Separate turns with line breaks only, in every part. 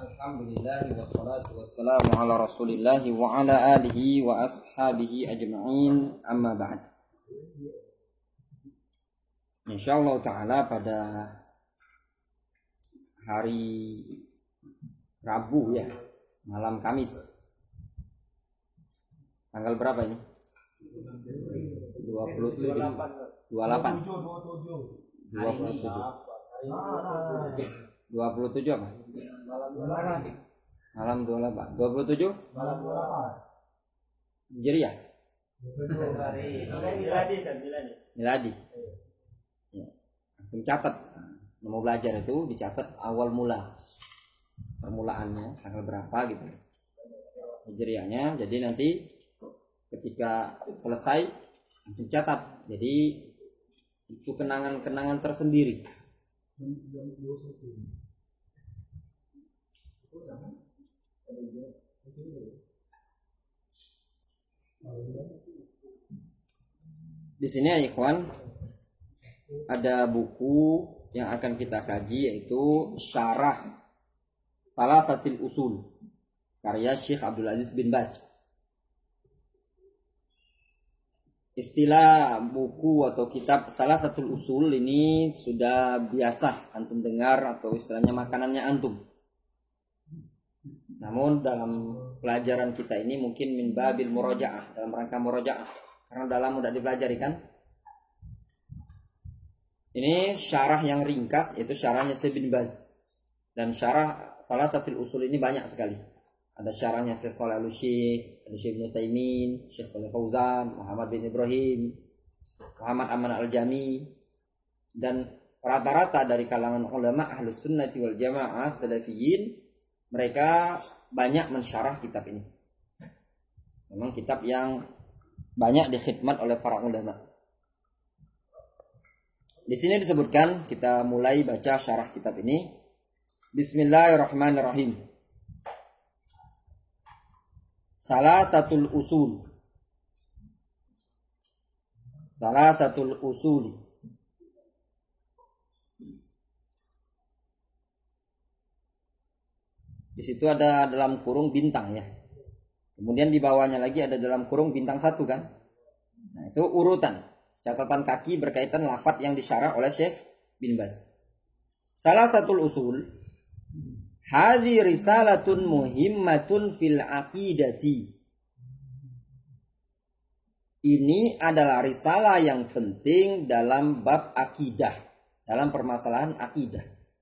Alhamdulillah wassalatu wassalamu ala Rasulillah wa ala alihi wa ashabihi ajma'in, amma ba'd. Insyaallah taala pada hari Rabu ya, malam Kamis. Tanggal berapa ini? 27 27 apa? Malam 28. 27? Malam 28. Hijriah. Miladi. Ya. Mencatat. Mau belajar itu dicatat awal mula. Permulaannya tanggal berapa gitu. Hijriahnya. Jadi nanti ketika selesai langsung catat. Jadi itu kenangan-kenangan tersendiri. Di sini ya ikhwan, ada buku yang akan kita kaji, yaitu Syarah Salasatil Usul karya Syekh Abdul Aziz bin Baz. Istilah buku atau kitab Salasatul Usul ini sudah biasa antum dengar, atau istilahnya makanannya antum. Namun dalam pelajaran kita ini mungkin min babil murajaah, dalam rangka murajaah, karena dalam mudah dipelajari kan. Ini syarah yang ringkas, yaitu syarahnya Syekh bin Baz. Dan syarah Salasatul Usul ini banyak sekali. Ada syarahnya Syekh Shalih Al-Syekh, ada Syekh Ibnu Utsaimin, Syekh Shalih Fauzan, Muhammad bin Ibrahim, Muhammad Aman Al-Jami, dan rata-rata dari kalangan ulama Ahlus Sunnati wal Jamaah Salafiyin, mereka banyak mensyarah kitab ini. Memang kitab yang banyak dikhidmat oleh para ulama. Di sini disebutkan, kita mulai baca syarah kitab ini. Bismillahirrahmanirrahim. Salasatul Usul. Salasatul Usuli. Di situ ada dalam kurung bintang ya. Kemudian di bawahnya lagi ada dalam kurung bintang 1 kan. Nah, itu urutan catatan kaki berkaitan lafaz yang disyarah oleh Syekh bin Baz. Salasatul Usul. Hadhi risalatun muhimmatun fil aqidati. Ini adalah risalah yang penting dalam bab akidah, dalam permasalahan akidah.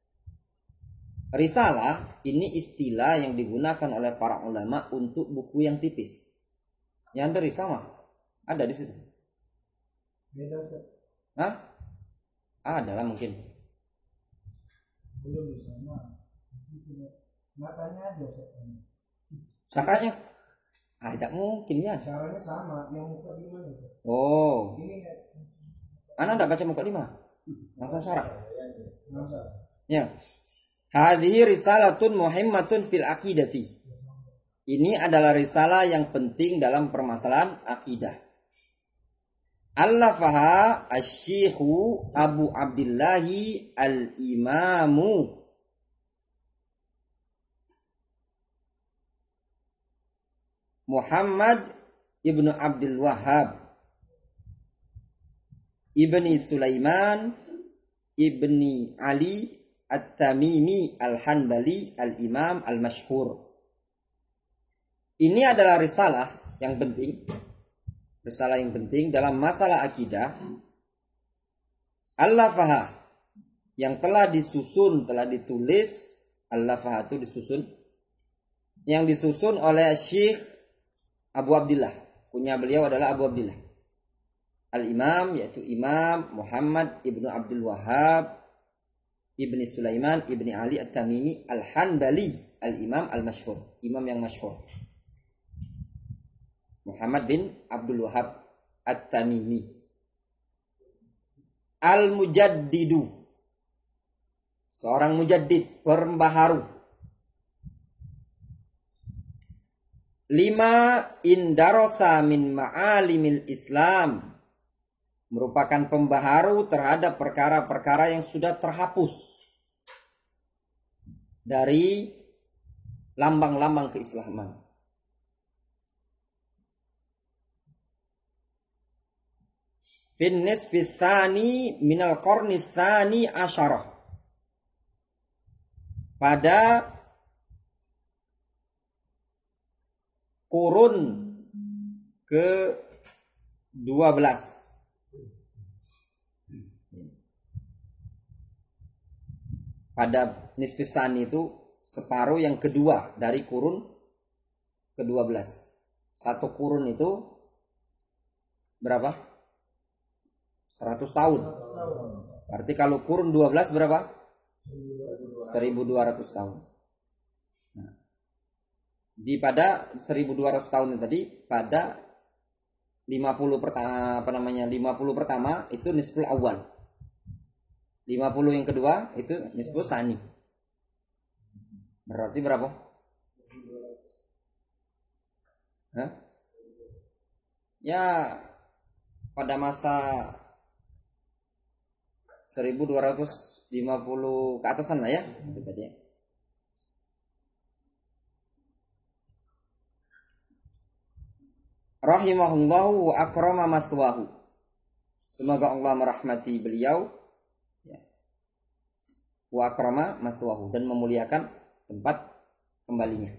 Risalah ini istilah yang digunakan oleh para ulama untuk buku yang tipis. Yang dari sama ada di situ. Beda Ustaz. Hah? Ada lah mungkin. Belum di sana. Matanya aja sama. Sakanya? Tidak mungkin ya. Caranya sama, yang muka 5 ya. Oh. Ini Anda enggak baca muka 5? Langsung syarah. Ya. Hadhihi risalatun muhimmatun fil aqidati. Ini adalah risalah yang penting dalam permasalahan akidah. Allafaha asy-Syaikhu Abu Abdillahi al-Imamu Muhammad ibnu Abdul Wahhab ibni Sulaiman ibni Ali At-Tamimi Al-Hanbali Al-Imam Al-Mashhur. Ini adalah risalah yang penting, risalah yang penting dalam masalah akidah. Al-Lafaha yang telah disusun, telah ditulis. Al-Lafaha itu disusun, yang disusun oleh Syekh Abu Abdillah. Punya beliau adalah Abu Abdillah Al-Imam, yaitu Imam Muhammad ibnu Abdul Wahhab ibni Sulaiman ibni Ali At-Tamimi Al-Hanbali Al-Imam Al-Mashhur, imam yang masyhur. Muhammad bin Abdul Wahhab At-Tamimi Al-Mujaddidu, seorang mujaddid, pembaharu. 5 indarosa min ma'alimil Islam, merupakan pembaharu terhadap perkara-perkara yang sudah terhapus dari lambang-lambang keislaman. Fin nisfi tsani minal qarni tsani asyarah. Pada kurun ke-12. Pada nisfi tsani itu separuh yang kedua dari kurun ke-12. Satu kurun itu berapa? 100 tahun. Berarti kalau kurun 12 berapa? 1200 tahun. Nah, di pada 1200 tahun tadi, pada 50 pertama itu nisful awal. 50 yang kedua itu nisful tsani. Berarti berapa? Hah? Ya, pada masa 1250 ke atasan lah ya, itu tadi. Rahimahullahu wa akrama maswahu. Semoga Allah merahmati beliau, ya. Wa akrama maswahu, dan memuliakan tempat kembalinya.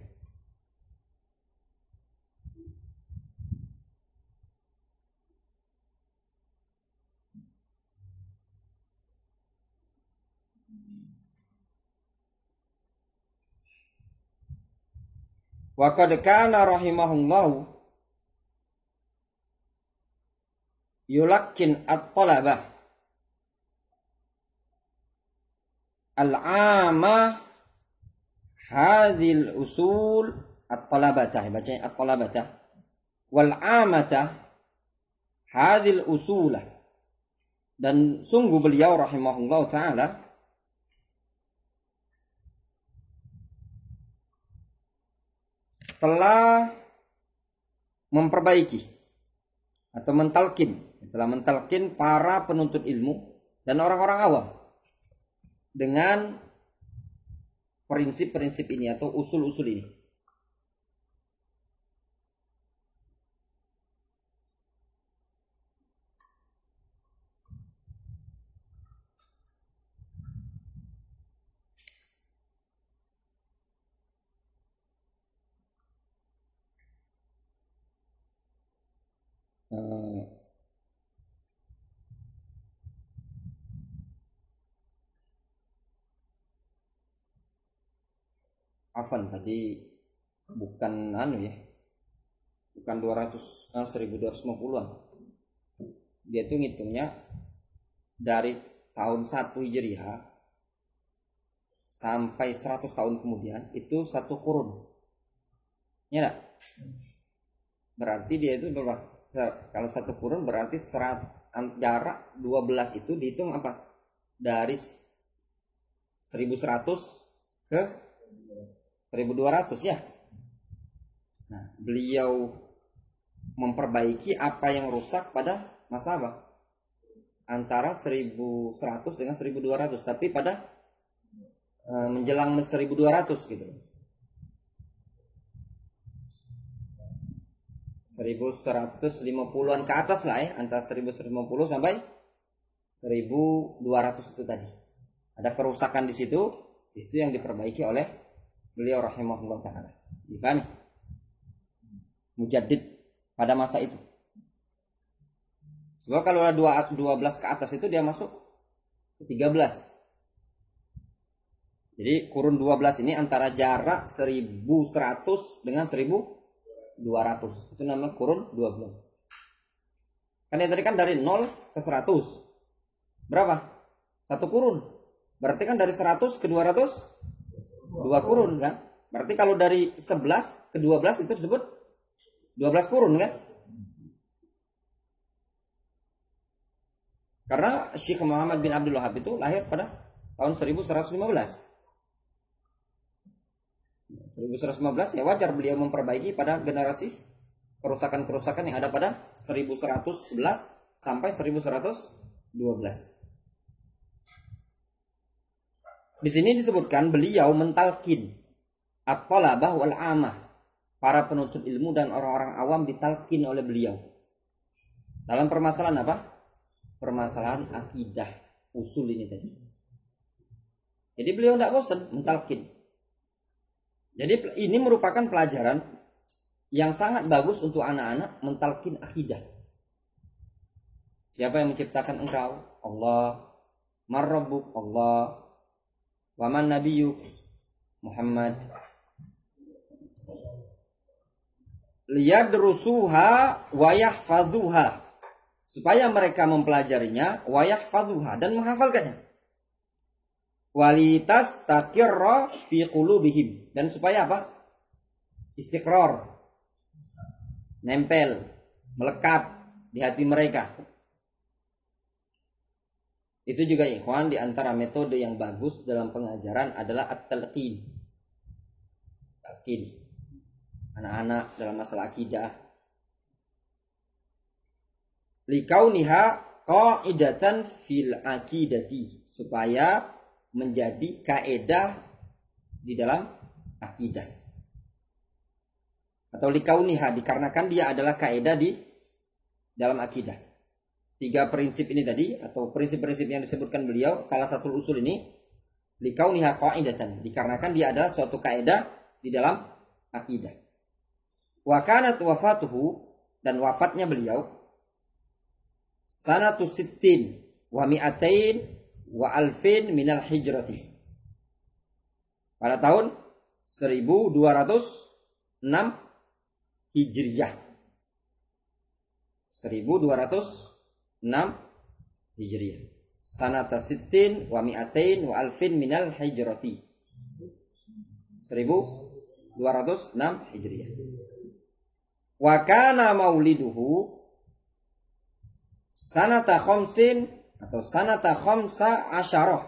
Wa qad kana rahimahullahu yulakkin at-talabah al-'amah hadhil usul at-talabata, bacanya at-talabata, wal 'amata hadhil usulah. Dan sungguh beliau rahimahullahu taala telah memperbaiki atau telah mentalkin para penuntut ilmu dan orang-orang awam dengan prinsip-prinsip ini atau usul-usul ini. Afan tadi bukan bukan 1250-an. Dia tuh ngitungnya dari tahun 1 Hijriah sampai 100 tahun kemudian itu satu kurun. Ya enggak? Berarti dia itu berapa? Kalau satu kurun berarti jarak 12 itu dihitung apa? Dari 1100 ke 1200 ya. Nah, beliau memperbaiki apa yang rusak pada masa apa? Antara 1100 dengan 1200, tapi pada menjelang 1200 gitu. 1150-an ke atas lah ya, antara 1150 sampai 1200 itu tadi. Ada kerusakan di situ yang diperbaiki oleh beliau rahimahullah ta'ala. Difahami? Mujaddid pada masa itu. Sebab kalau ada 12 ke atas itu dia masuk ke 13. Jadi kurun 12 ini antara jarak 1100 dengan 1200. Itu namanya kurun 12. Kan tadi kan dari 0 ke 100. Berapa? Satu kurun. Berarti kan dari 100 ke 200 dua kurun kan? Berarti kalau dari 11 ke 12 itu disebut 12 kurun kan? Karena Syekh Muhammad bin Abdul Wahab itu lahir pada tahun 1115. 1115 ya wajar beliau memperbaiki pada generasi kerusakan-kerusakan yang ada pada 1111 sampai 1112. Di sini disebutkan beliau mentalkin at-talabah wal amah, para penuntut ilmu dan orang-orang awam ditalkin oleh beliau dalam permasalahan apa? Permasalahan akidah usul ini tadi. Jadi beliau tidak bosan mentalkin. Jadi ini merupakan pelajaran yang sangat bagus untuk anak-anak mentalkin akidah. Siapa yang menciptakan engkau? Allah. Man rabbuk? Allah. Wa man nabiyyuk? Muhammad. Liyadrusuha wa yahfazuha, supaya mereka mempelajarinya, wa yahfazuha, dan menghafalkannya. Walitas takirra fi qulubihim, dan supaya apa? Istiqrar, nempel, melekat di hati mereka. Itu juga ikhwan, di antara metode yang bagus dalam pengajaran adalah at-talqin. Talqin anak-anak dalam masalah akidah. Likauniha qaidatan fil aqidati, supaya menjadi kaedah di dalam akidah. Atau likauniha, dikarenakan dia adalah kaedah di dalam akidah. 3 prinsip ini tadi, atau prinsip-prinsip yang disebutkan beliau, salah satu usul ini, likauniha qaidatan, dikarenakan dia adalah suatu kaedah di dalam akidah. Wa kanat wafatuhu, dan wafatnya beliau, sanatu sittin wa mi'atain wa alfin minal hijrati, pada tahun 1206 Hijriyah. 1206 Hijriyah. Sanata sittin wa mi'atain wa alfin minal hijrati. 1206 Hijriyah. Wa kana mauliduhu sanata khamsin, atau sanata khamsa asyarah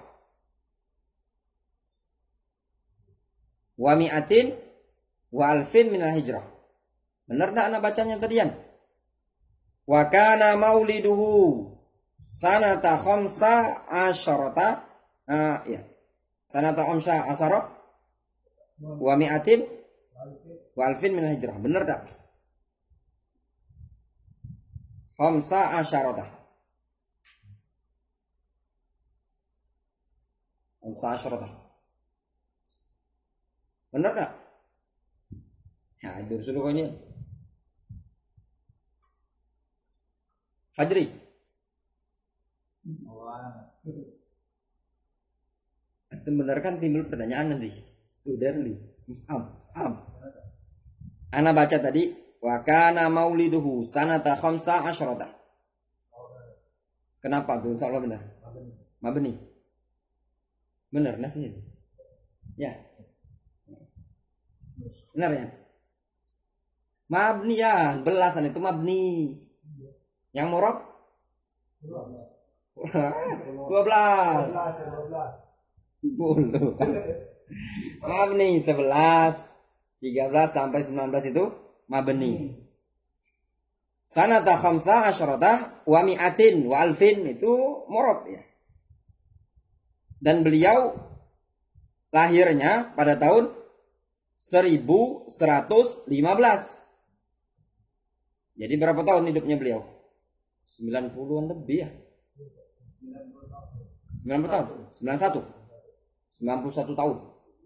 wa mi'atin wa alfin minal hijrah. Benar tak anak bacanya tadian? Wa kana mauliduhu sanata khamsa asyarata, ya, sanata khamsa asyarah wa mi'atin wa alfin minal hijrah. Benar tak? Khamsa asyarata, khamsa asyarata. Benar tak? Ya, itu sulukannya. Fajri. Itu benar kan, timbul pertanyaan nanti. Udarli, Mus'ab. Ana baca tadi, wa kana mauliduhu sanata khamsa asyarata. Kenapa tuh? Insyaallah benar. Mabni. Benar nasihat. Ya. Benar ya? Mabni ya, belasan itu mabni. Yang murab 12. Mabni 11, 13 sampai 19 itu mabni. Sanata khamsa asyarata wa mi'atin wa alfin itu murab ya. Dan beliau lahirnya pada tahun 1115. Jadi berapa tahun hidupnya beliau? 90-an lebih ya. 90 tahun, 91 tahun.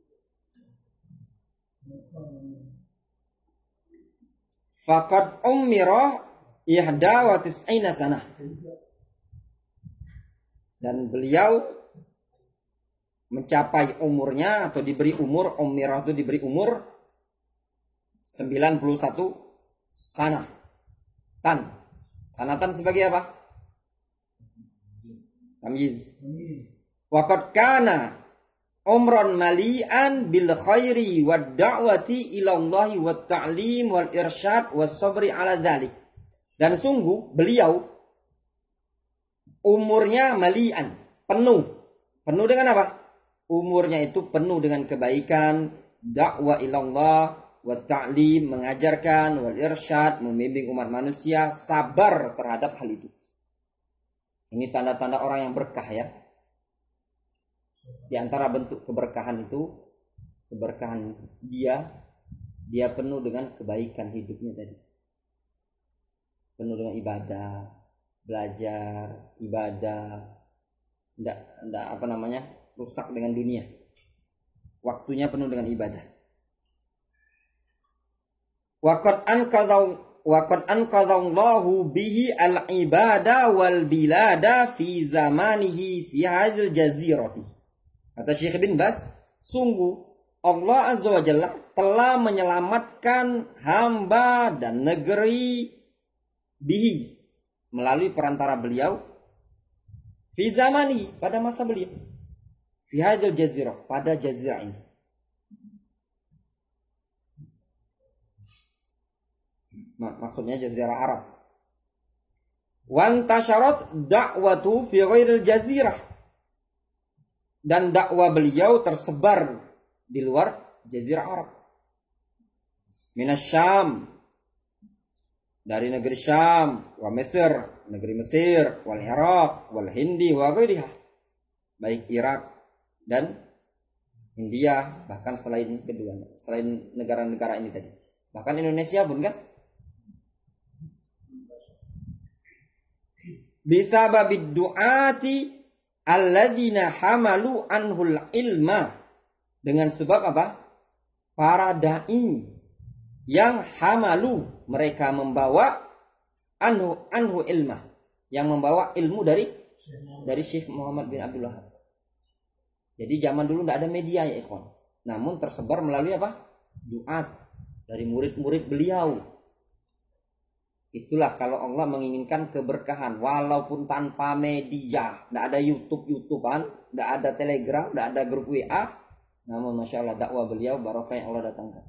Faqad umira ihda wa tis'ina sanah. Dan beliau mencapai umurnya, atau diberi umur, umira itu diberi umur 91 sanah. Sanatan sebagai apa? Tamyiz. Waqad kana umran mali'an bil khairi wad da'wati ila Allah wat ta'lim wal irsyad was sabri ala dzalik. Dan sungguh beliau umurnya mali'an, penuh. Penuh dengan apa? Umurnya itu penuh dengan kebaikan, dakwah ila Allah, wa ta'lim, mengajarkan, wal irsyad, membimbing umat manusia, sabar terhadap hal itu. Ini tanda-tanda orang yang berkah ya. Di antara bentuk keberkahan itu keberkahan dia penuh dengan kebaikan hidupnya tadi, penuh dengan ibadah, belajar, ibadah, enggak rusak dengan dunia, waktunya penuh dengan ibadah. Waqad anqadallahu bihi al-ibada wal bilada fi zamanihi fi hadhil jazirati. Kata Syekh bin Baz, sungguh Allah Azza wa Jalla telah menyelamatkan hamba dan negeri bihi melalui perantara beliau fi zamani pada masa beliau fi hadhil jazirah pada jazirah ini. Maksudnya jazirah Arab. Wan tasyarat da'watu fi ghairil jazirah, dan dakwah beliau tersebar di luar jazirah Arab. Minas Syam, dari negeri Syam, wa Mesir, negeri Mesir, wal Iraq, wal Hindi, wa ghairiha, baik Irak dan India, bahkan selain keduanya, selain negara-negara ini tadi, bahkan Indonesia pun kan. Bisababid du'ati alladzina hamalu anhul ilma, dengan sebab apa? Para dai yang hamalu, mereka membawa anhu ilma, yang membawa ilmu dari Syekh Muhammad bin Abdul Wahab. Jadi zaman dulu tidak ada media ya ikhwan, namun tersebar melalui apa? Duat dari murid-murid beliau. Itulah kalau Allah menginginkan keberkahan, walaupun tanpa media, tidak ada YouTube-YouTubean, tidak ada Telegram, tidak ada grup WA, namun Masya Allah dakwah beliau barokah yang Allah datangkan.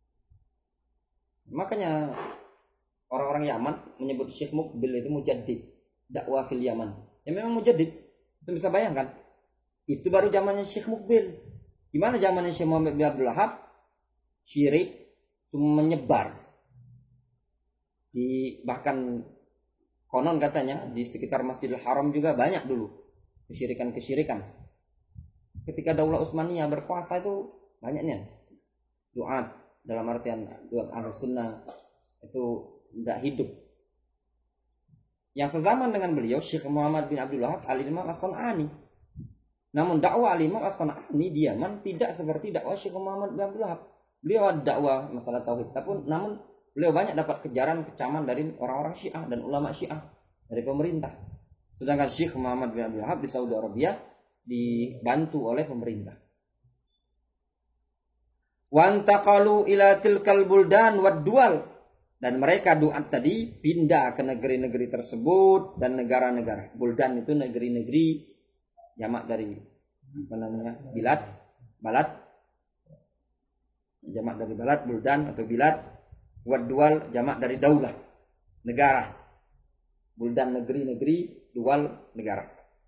Makanya orang-orang Yaman menyebut Syekh Muqbil itu mujaddid, dakwah fil Yaman. Ya memang mujaddid, itu bisa bayangkan. Itu baru zamannya Syekh Muqbil. Gimana zamannya Syekh Muhammad bin Abdul Wahab? Syirik itu menyebar. Bahkan konon katanya di sekitar Masjidil Haram juga banyak dulu kesyirikan. Ketika Daulah Utsmaniyah berkuasa itu banyaknya duat, dalam artian duat Ahlus-Sunnah itu tidak hidup. Yang sezaman dengan beliau Syekh Muhammad bin Abdul Wahab Al-Imam As-San'ani. Namun dakwah Al-Imam As-San'ani di Yaman tidak seperti dakwah Syekh Muhammad bin Abdul Wahab. Beliau ada dakwah masalah tauhid, namun beliau banyak dapat kecaman dari orang-orang Syiah dan ulama Syiah, dari pemerintah. Sedangkan Syekh Muhammad bin Abdul Wahab di Saudi Arabia dibantu oleh pemerintah. Wantaqalu ila tilkal buldan wad dual, dan mereka duat tadi pindah ke negeri-negeri tersebut dan negara-negara. Buldan itu negeri-negeri, jamak dari balad, jamak dari balad, buldan atau bilad. Wad-dual jamak dari daulah, negara. Buldan negeri-negeri, dual negara.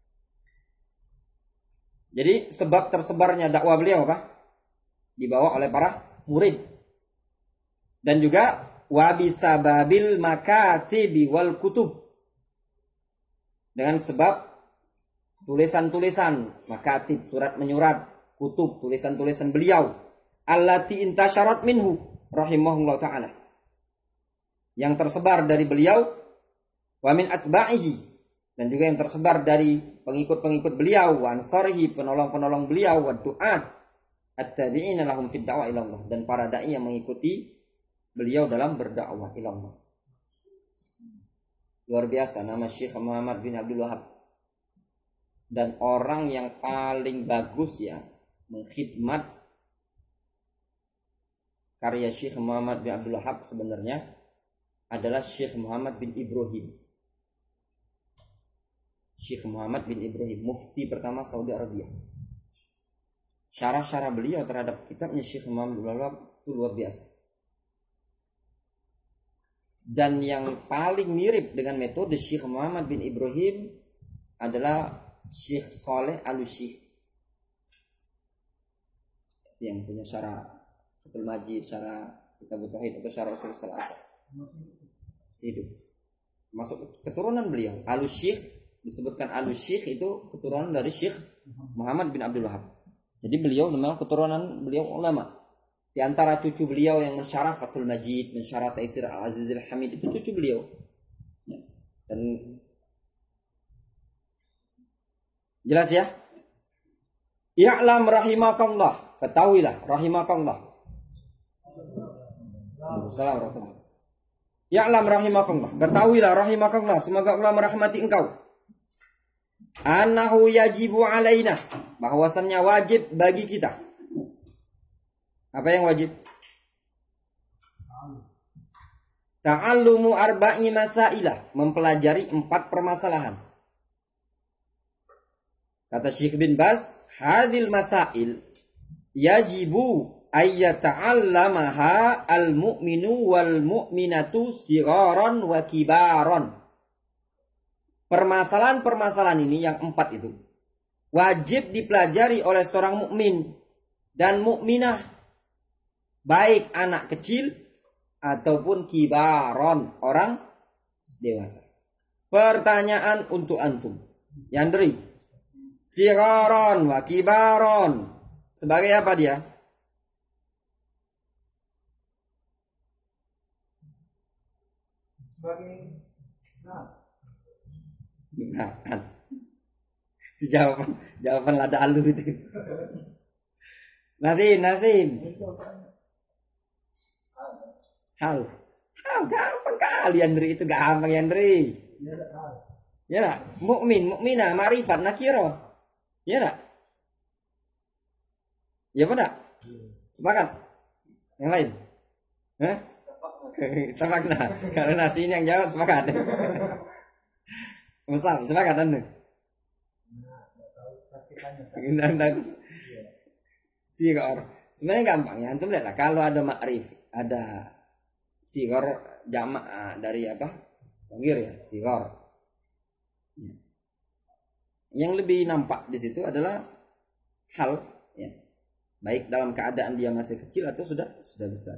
Jadi sebab tersebarnya dakwah beliau apa? Dibawa oleh para murid. Dan juga wabisababil makatibi wal kutub, dengan sebab tulisan-tulisan makatib, surat menyurat, kutub, tulisan-tulisan beliau, allati intasyarat minhu rahimahullah ta'ala, yang tersebar dari beliau, wa min atba'ihi, dan juga yang tersebar dari pengikut-pengikut beliau, wa ansarihi, penolong-penolong beliau, wa du'at at-tabi'ina lahum fid da'wah ila Allah, dan para dai yang mengikuti beliau dalam berdakwah ila Allah. Luar biasa nama Syekh Muhammad bin Abdul Wahab, dan orang yang paling bagus ya mengkhidmat karya Syekh Muhammad bin Abdul Wahab sebenarnya adalah Syekh Muhammad bin Ibrahim. Syekh Muhammad bin Ibrahim, mufti pertama Saudi Arabia. Syarah-syarah beliau terhadap kitabnya Syekh Muhammad bin Abdul Wahab itu luar biasa. Dan yang paling mirip dengan metode Syekh Muhammad bin Ibrahim adalah Syekh Saleh Al-Syekh, yang punya syarah Fathul Majid, syarah Kitab Tauhid atau syarah Ushul Salasah. Hidup. Masuk keturunan beliau. Al-Syekh, disebutkan Al-Syekh itu keturunan dari Syekh Muhammad bin Abdul Wahab. Jadi beliau memang keturunan beliau ulama. Di antara cucu beliau yang mensyarah Fathul Majid, mensyarah Taisir Al-Azizil Hamid, itu cucu beliau. Dan jelas ya? I'lam rahimakallah, ketahuilah rahimakallah. Assalamualaikum. Ya'lam rahimakallah, ketahuilah rahimakallah, semoga Allah merahmati engkau. Annahu yajibu alaina, bahwasannya wajib bagi kita. Apa yang wajib? Ta'allumu arba'i masailah, mempelajari 4 permasalahan. Kata Syekh bin Baz, hadil masail yajibu ayyata'allamaha al-mu'minu wal mu'minatu sigharan wa kibaran. Permasalahan-permasalahan ini yang 4 itu wajib dipelajari oleh seorang mukmin dan mukminah, baik anak kecil ataupun kibaron, orang dewasa. Pertanyaan untuk antum, Yandri, sigharon wa kibaron sebagai apa dia? Sebagai itu jawaban lada alu itu. Nasim. Hal gampang kali Yandri, itu gampang Yandri. Ya nak, mukminah, ma'rifat, nakiro. Ya nak. Ya apa nak? Sepakat? Yang lain? Hah? Sepakat nah. Kalau nasi ini yang jawab sepakat. Musab, sepakat anda? Sigar. Sebenarnya gampang ya. Antum lihatlah, kalau ada ma'rif, ada sigar jamak dari apa? Sagir ya, sigar. Yang lebih nampak di situ adalah hal ya. Baik dalam keadaan dia masih kecil atau sudah besar.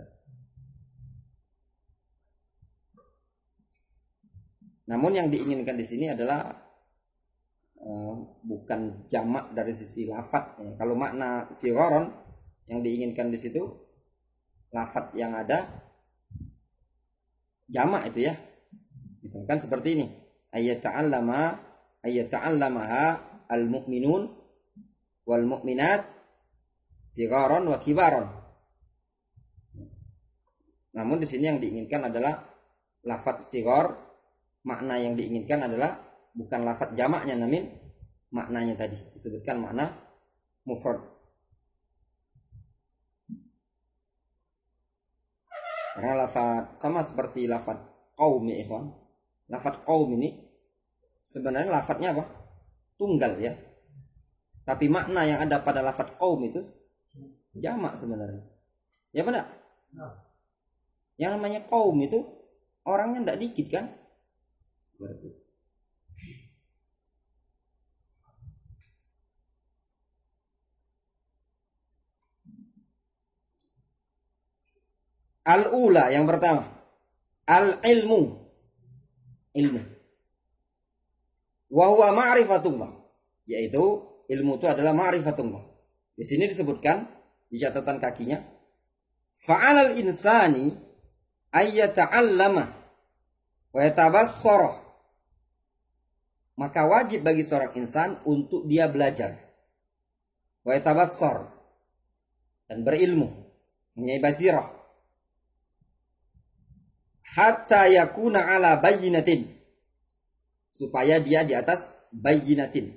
Namun yang diinginkan di sini adalah bukan jamak dari sisi lafadz. Ya. Kalau makna sigharon yang diinginkan di situ lafadz yang ada jamak itu ya. Misalkan seperti ini, ayyata'allamaha al-mu'minun wal mu'minat sigharon wa kibaron. Namun di sini yang diinginkan adalah lafadz sighar, makna yang diinginkan adalah bukan lafadz jamaknya, namun maknanya tadi disebutkan makna mufrad. Karena lafadz sama seperti lafadz qaum ya ikhwan. Lafadz qaum ini sebenarnya lafadznya apa? Tunggal ya. Tapi makna yang ada pada lafadz qaum itu jamak sebenarnya. Ya benar? Yang namanya qaum itu orangnya tidak dikit kan? Seperti itu. Al-ula yang pertama, al-ilmu, ilmu. Wa huwa ma'rifatullah, yaitu ilmu itu adalah ma'rifatullah. Di sini disebutkan di catatan kakinya, fa'alal insani ayyata'allama wa yatabassara. Maka wajib bagi seorang insan untuk dia belajar. Wa yatabassar, dan berilmu, mempunyai basirah. Hatta yakuna ala bayyinatin, supaya dia di atas bayyinatin.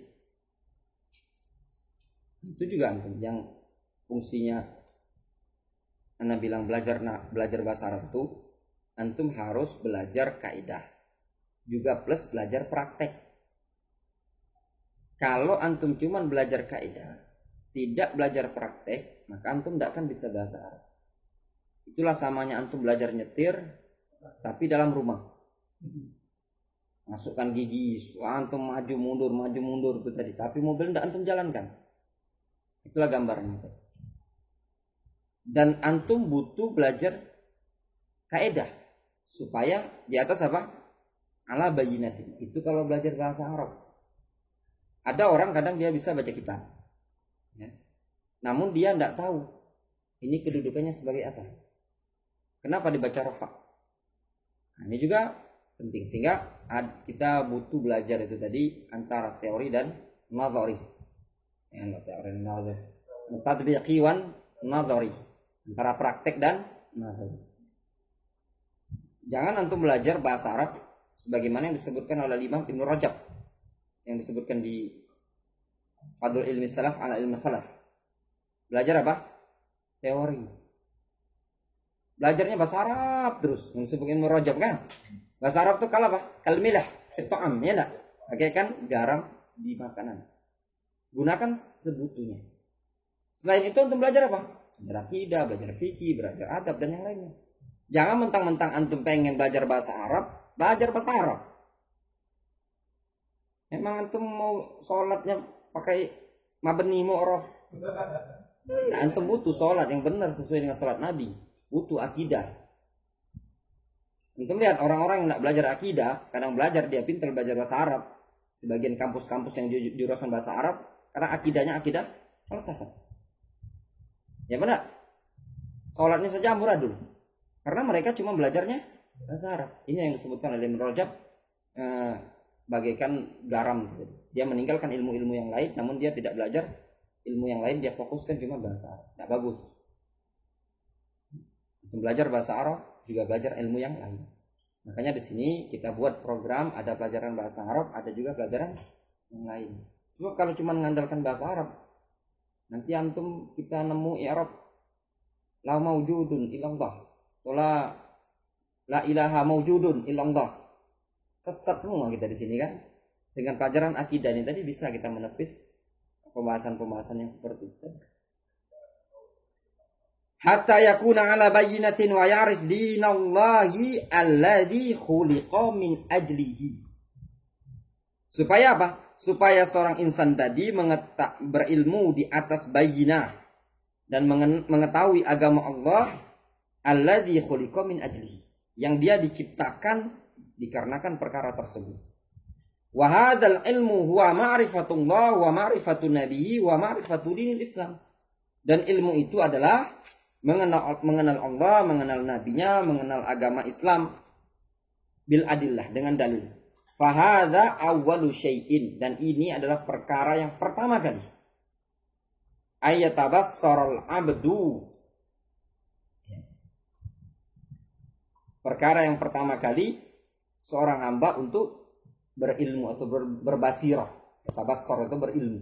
Itu juga antum yang fungsinya ana bilang belajar bahasa Arab itu antum harus belajar kaidah juga plus belajar praktek. Kalau antum cuman belajar kaidah tidak belajar praktek, maka antum tidak akan bisa bahasa Arab. Itulah samanya antum belajar nyetir tapi dalam rumah, masukkan gigi, antum maju mundur itu tadi, tapi mobil tidak antum jalankan. Itulah gambarnya. Dan antum butuh belajar kaidah supaya di atas apa? Ala bayyinatin. Itu kalau belajar bahasa Arab. Ada orang kadang dia bisa baca kitab, ya. namun dia tidak tahu ini kedudukannya sebagai apa. Kenapa dibaca rafa? Nah, ini juga penting, sehingga kita butuh belajar itu tadi antara teori dan nazari. Teori dan nazari. Tatbiqi wan nazari. Antara praktek dan nazari. Jangan antum belajar bahasa Arab sebagaimana yang disebutkan oleh Imam Ibnu Rajab yang disebutkan di Fadlul Ilmi Salaf ala Ilmi Khalaf. Belajar apa? Teori. Belajarnya bahasa Arab terus, yang disebutkan Ibnu Rajab kan? Bahasa Arab itu kalau apa? Kalmilah, fit'am, ya enggak? Bagaikan garam di makanan. Gunakan sebutunya. Selain itu antum belajar apa? Belajar akidah, belajar fikih, belajar adab dan yang lainnya. Jangan mentang-mentang antum pengen belajar bahasa Arab, belajar bahasa Arab. Memang antum mau sholatnya pakai mabni mu'raf. Nah, antum butuh sholat yang benar sesuai dengan sholat Nabi. Butuh akidah. Antum lihat orang-orang yang tidak belajar akidah, kadang belajar dia pintar belajar bahasa Arab. Sebagian kampus-kampus yang jurusan bahasa Arab, karena akidahnya akidah falsafah. Ya benar. Sholatnya saja amburadul. Karena mereka cuma belajarnya bahasa Arab. Ini yang disebutkan oleh Ibnu Rajab bagaikan garam. Dia meninggalkan ilmu-ilmu yang lain, namun dia tidak belajar ilmu yang lain, dia fokuskan cuma bahasa Arab. Tidak bagus. Belajar bahasa Arab juga belajar ilmu yang lain. Makanya di sini kita buat program, ada pelajaran bahasa Arab, ada juga pelajaran yang lain. Sebab kalau cuma mengandalkan bahasa Arab, nanti antum kita nemu i'rab la maujudun illallah, la ilaha maujudun illallah. Sesat semua kita di sini kan. Dengan pelajaran akidah ini tadi bisa kita menepis pembahasan-pembahasan yang seperti itu. Hatta yakuna ala bayyinatin wa ya'rif dinallahi alladhi khuliqa min ajlihi. Supaya apa? Supaya seorang insan tadi berilmu di atas bayyinah dan mengetahui agama Allah alladhi khuliqa min ajlihi, yang dia diciptakan dikarenakan perkara tersebut. Wa hadzal ilmu huwa ma'rifatullah wa ma'rifatun nabiyyi wa ma'rifatu dinil Islam. Dan ilmu itu adalah mengenal Allah, mengenal nabinya, mengenal agama Islam bil adillah, dengan dalil. Fahadha awwalu syai'in, dan ini adalah perkara yang pertama kali. Ayatabassaral abdu, perkara yang pertama kali seorang hamba untuk berilmu atau berbasirah. Tabassar itu berilmu.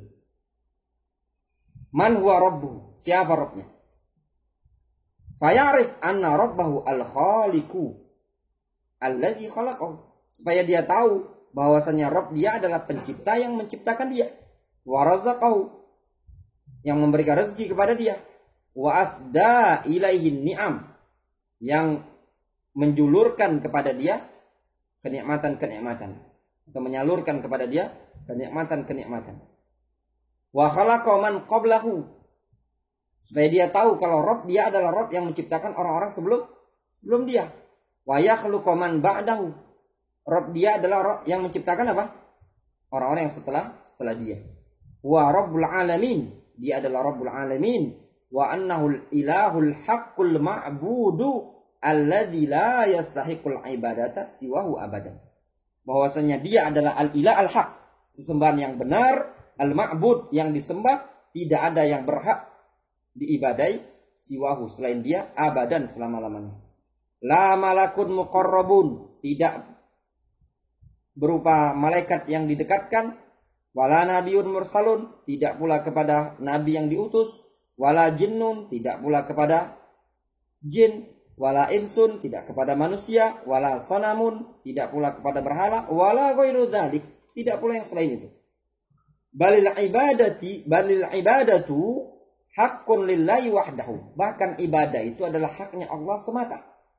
Man huwa rabbuhu, siapa Rabbnya? Fayarif anna rabbahu al-khaliqu alladhi khalaqahu, supaya dia tahu bahwasanya Rabb dia adalah pencipta yang menciptakan dia, wa razaqahu, yang memberikan rezeki kepada dia, wa asda ilaihi ni'am, yang menjulurkan kepada dia kenikmatan-kenikmatan, atau menyalurkan kepada dia kenikmatan-kenikmatan. Wa khalaqa man qablahu, supaya dia tahu kalau Rabb dia adalah Rabb yang menciptakan orang-orang sebelum dia. Wa yakhluqu man ba'dahu, Rabb dia adalah Rabb yang menciptakan apa? Orang-orang yang setelah dia. Wa rabbul alamin, dia adalah Rabbul alamin. Wa annahu ilahul haqqul ma'budu alladzi la yastahiqul ibadata siwahu abadan. Bahwasanya dia adalah al-ilah al-haq, sesembahan yang benar, al-ma'bud yang disembah, tidak ada yang berhak diibadai siwahu selain dia abadan, selama-lamanya. La malakun muqarrabun, tidak berupa malaikat yang didekatkan, wala nabiun mursalun, tidak pula kepada nabi yang diutus, wala jinnun, tidak pula kepada jin, wala insun, tidak kepada manusia, wala sanamun, tidak pula kepada berhala, wala ghairu dzalik, tidak pula yang selain itu. Balil ibadatu haqqun lillahi wahdahu, bahkan ibadah itu adalah haknya Allah semata.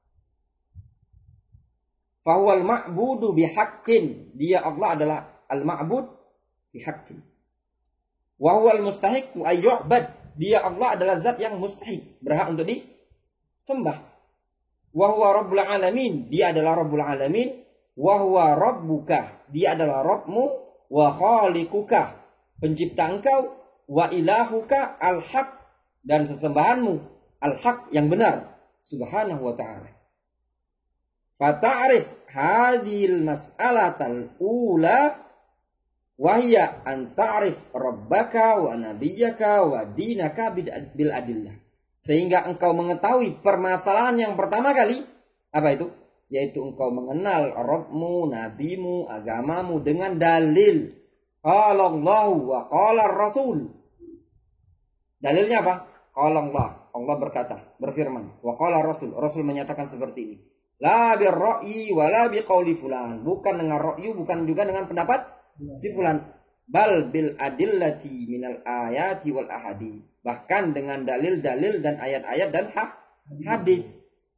Fahuwal ma'budu bihaqqin, dia Allah adalah al-ma'bud bihaqqin. Wa huwal mustahiqu ay yu'bad, dia Allah adalah zat yang mustahik, berhak untuk disembah. Wa huwa rabbul alamin, dia adalah rabbul alamin. Wa huwa rabbuka, dia adalah Rabbmu. Wa khaliquka, pencipta engkau. Wa ilahuka al-haq, dan sesembahanmu al-haq yang benar subhanahu wa ta'ala. Fata'rif hadhil mas'alatal ula wahya an ta'rif rabbaka wa nabiyyaka wa dinaka bil adillah. Sehingga engkau mengetahui permasalahan yang pertama kali, apa itu? Yaitu engkau mengenal Rabbmu, nabimu, agamamu dengan dalil. Qala Allah wa qala Rasul. Dalilnya apa? Qala Allah, Allah berkata, berfirman. Wa qala Rasul, Rasul menyatakan seperti ini. La bir ra'yi wa la bi qauli fulan. Bukan dengan ra'yu, bukan juga dengan pendapat si fulan. Bal bil adillati minal ayati wal ahadi. Bahkan dengan dalil-dalil dan ayat-ayat dan hadis.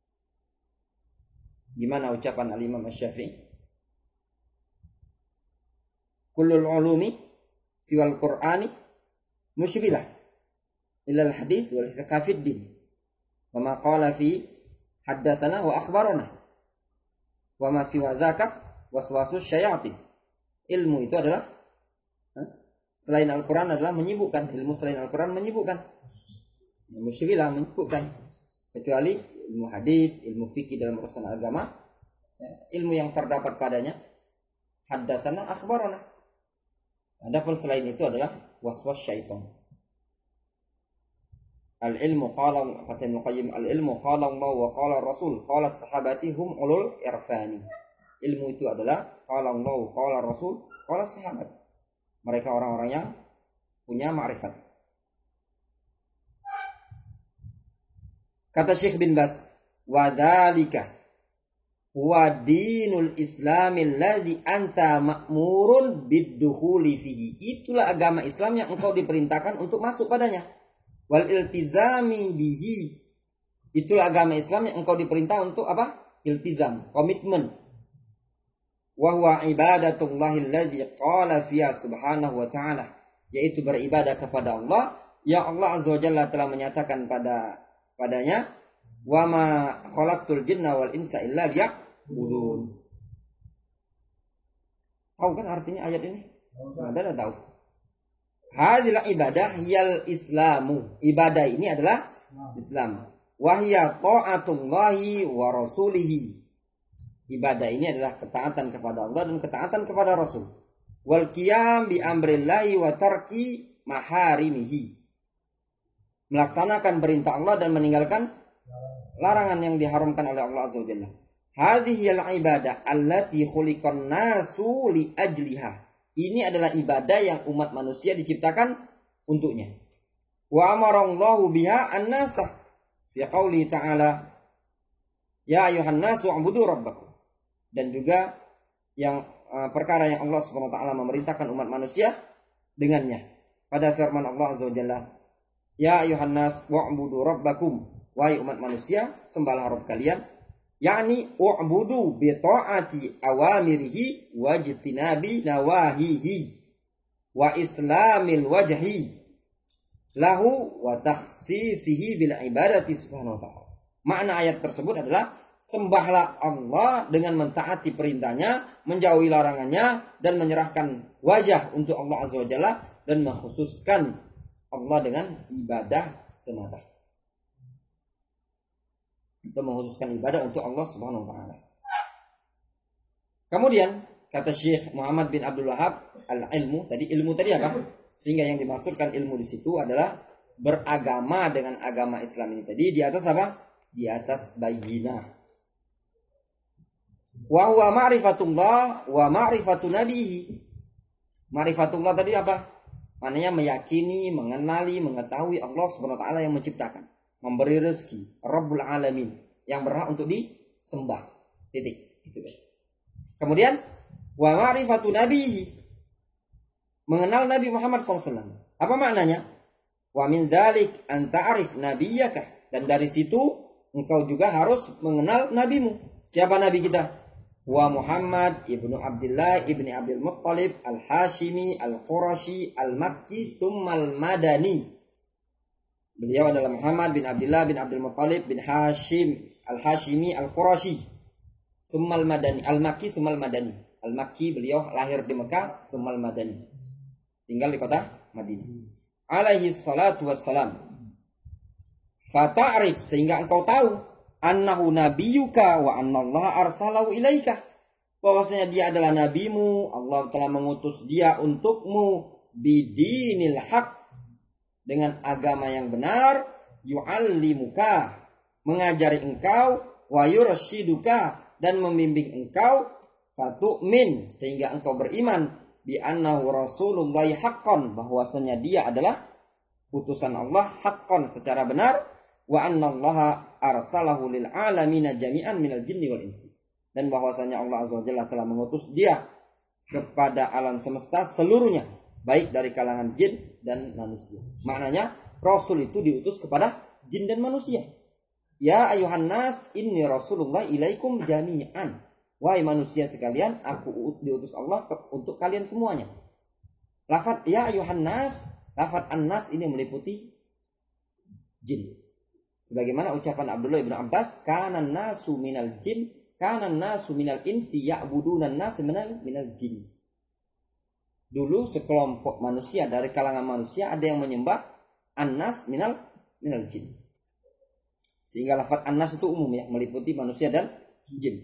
Gimana ucapan al-Imam Asy-Syafi'i? Kullul ulumi siwal Qur'ani musybilah illa al-hadis wal fiqh fid din. Wa ma qala fi haddatsana wa akhbarana. Wa ma siwa dzaka waswasus syayatin. Ilmu itu adalah selain Al-Quran adalah menyibukkan. Ilmu selain Al-Quran menyibukkan. Musybilah menyibukkan. Kecuali ilmu hadis, ilmu fikih dalam urusan agama, ilmu yang terdapat padanya haddatsana akhbarana. Adapun selain itu adalah waswas syaitan. Al-ilmu qala kata Ibnu Qayyim, al-ilmu qala Allah wa qala Rasul qala sahabati hum ulul irfani. Ilmu itu adalah qala Allah qala Rasul qala sahabat. Mereka orang-orang yang punya ma'rifat. Kata Syekh bin Baz, wa dzalika wa dinul islamil ladzi anta ma'murun bid-dukhuli fihi. Itulah agama Islam yang engkau diperintahkan untuk masuk padanya. Wal iltizami bihi. Itulah agama Islam yang engkau diperintah untuk apa? Iltizam, komitmen. Wa huwa ibadatullahil ladzi qala fiha subhanahu wa ta'ala, yaitu beribadah kepada Allah yang Allah azza wa jalla telah menyatakan padanya, wa ma khalaqtul jinna wal insa illa liya'budun. Tahu kan artinya ayat ini? Ada tahu? Hadilah ibadah yal islamu. Ibadah ini adalah Islam. Wa hiya ta'atullahi wa rasulihi. Ibadah ini adalah ketaatan kepada Allah dan ketaatan kepada Rasul. Wal qiyam bi amrillahi wa tarki maharimihi. Melaksanakan perintah Allah dan meninggalkan larangan yang diharamkan oleh Allah Azza wa Jalla. Hadhihi al-ibadah allati khuliqan nasu li ajliha. Ini adalah ibadah yang umat manusia diciptakan untuknya. Wa amarallahu biha an-nasa fi qouli ta'ala ya ayuhan nasu ubudu rabbakum. Dan juga yang perkara yang Allah Subhanahu wa taala memerintahkan umat manusia dengannya pada firman Allah Azza wa Jalla, ya ayuhan nas wa'budu rabbakum, wahai umat manusia sembahlah Rabb kalian, yakni u'budu bi ta'ati awamirihi wa jtinabi nawahihi wa islamil wajhi lahu wa takhsisihi bil ibadati subhanahu wa ta'ala. Makna ayat tersebut adalah sembahlah Allah dengan mentaati perintahnya, menjauhi larangannya, dan menyerahkan wajah untuk Allah Azza wa Jalla, dan mengkhususkan Allah dengan ibadah semata. Itu mengkhususkan ibadah untuk Allah Subhanahu wa ta'ala. Kemudian kata Syekh Muhammad bin Abdul Wahhab, al-ilmu tadi apa? Sehingga yang dimaksudkan ilmu di situ adalah beragama dengan agama Islam ini tadi di atas apa? Di atas bayyinah. Wa huwa ma'rifatullah wa ma'rifatu nabihi. Ma'rifatullah tadi apa? Maknanya meyakini, mengenali, mengetahui Allah Subhanahu wa taala yang menciptakan, memberi rezeki, Rabbul alamin, yang berhak untuk disembah. Titik. Itu. Kemudian wa ma'rifatu nabihi. Mengenal Nabi Muhammad SAW. Apa maknanya? Wa min dzalik an ta'rif nabiyyaka. Dan dari situ engkau juga harus mengenal nabimu. Siapa nabi kita? Wa Muhammad ibnu Abdullah ibni Abdul Muttalib al-Hashimi al-Qurashi al-Makki thummal madani. Beliau adalah Muhammad bin Abdullah bin Abdul Muttalib bin Hashim al-Hashimi al-Qurashi thummal madani, al-Makki thummal madani. Al-Makki beliau lahir di Mekah, thummal madani tinggal di kota Madinah. Alaihi salatu wassalam. Fata'rif, sehingga engkau tahu, annahu nabiyyuka wa annallaha arsalahu ilaika, bahwasanya dia adalah nabimu, Allah telah mengutus dia untukmu, bidinil haq, dengan agama yang benar, yu'allimuka, mengajari engkau, wa yursyiduka, dan membimbing engkau, fatu'min, sehingga engkau beriman, bi annahu rasulullahi haqqan, bahwasanya dia adalah utusan Allah haqqan, secara benar, wa annallaha arsalahu lil alamina jami'an minal jinni wal insi, dan bahwasanya Allah azza wajalla telah mengutus dia kepada alam semesta seluruhnya, baik dari kalangan jin dan manusia. Maknanya rasul itu diutus kepada jin dan manusia. Ya ayuhan nas inni rasulullah ilaikum jami'an, wahai manusia sekalian, aku diutus Allah untuk kalian semuanya. Lafaz ya ayuhan nas, lafaz an-nas ini meliputi jin. Sebagaimana ucapan Abdullah bin Abbas, kanan nasu minal jin, kanan nasu minal insi ya'budunan nas minal jin. Dulu sekelompok manusia dari kalangan manusia ada yang menyembah an-nas minal jin. Sehingga lafaz an-nas itu umum ya, meliputi manusia dan jin.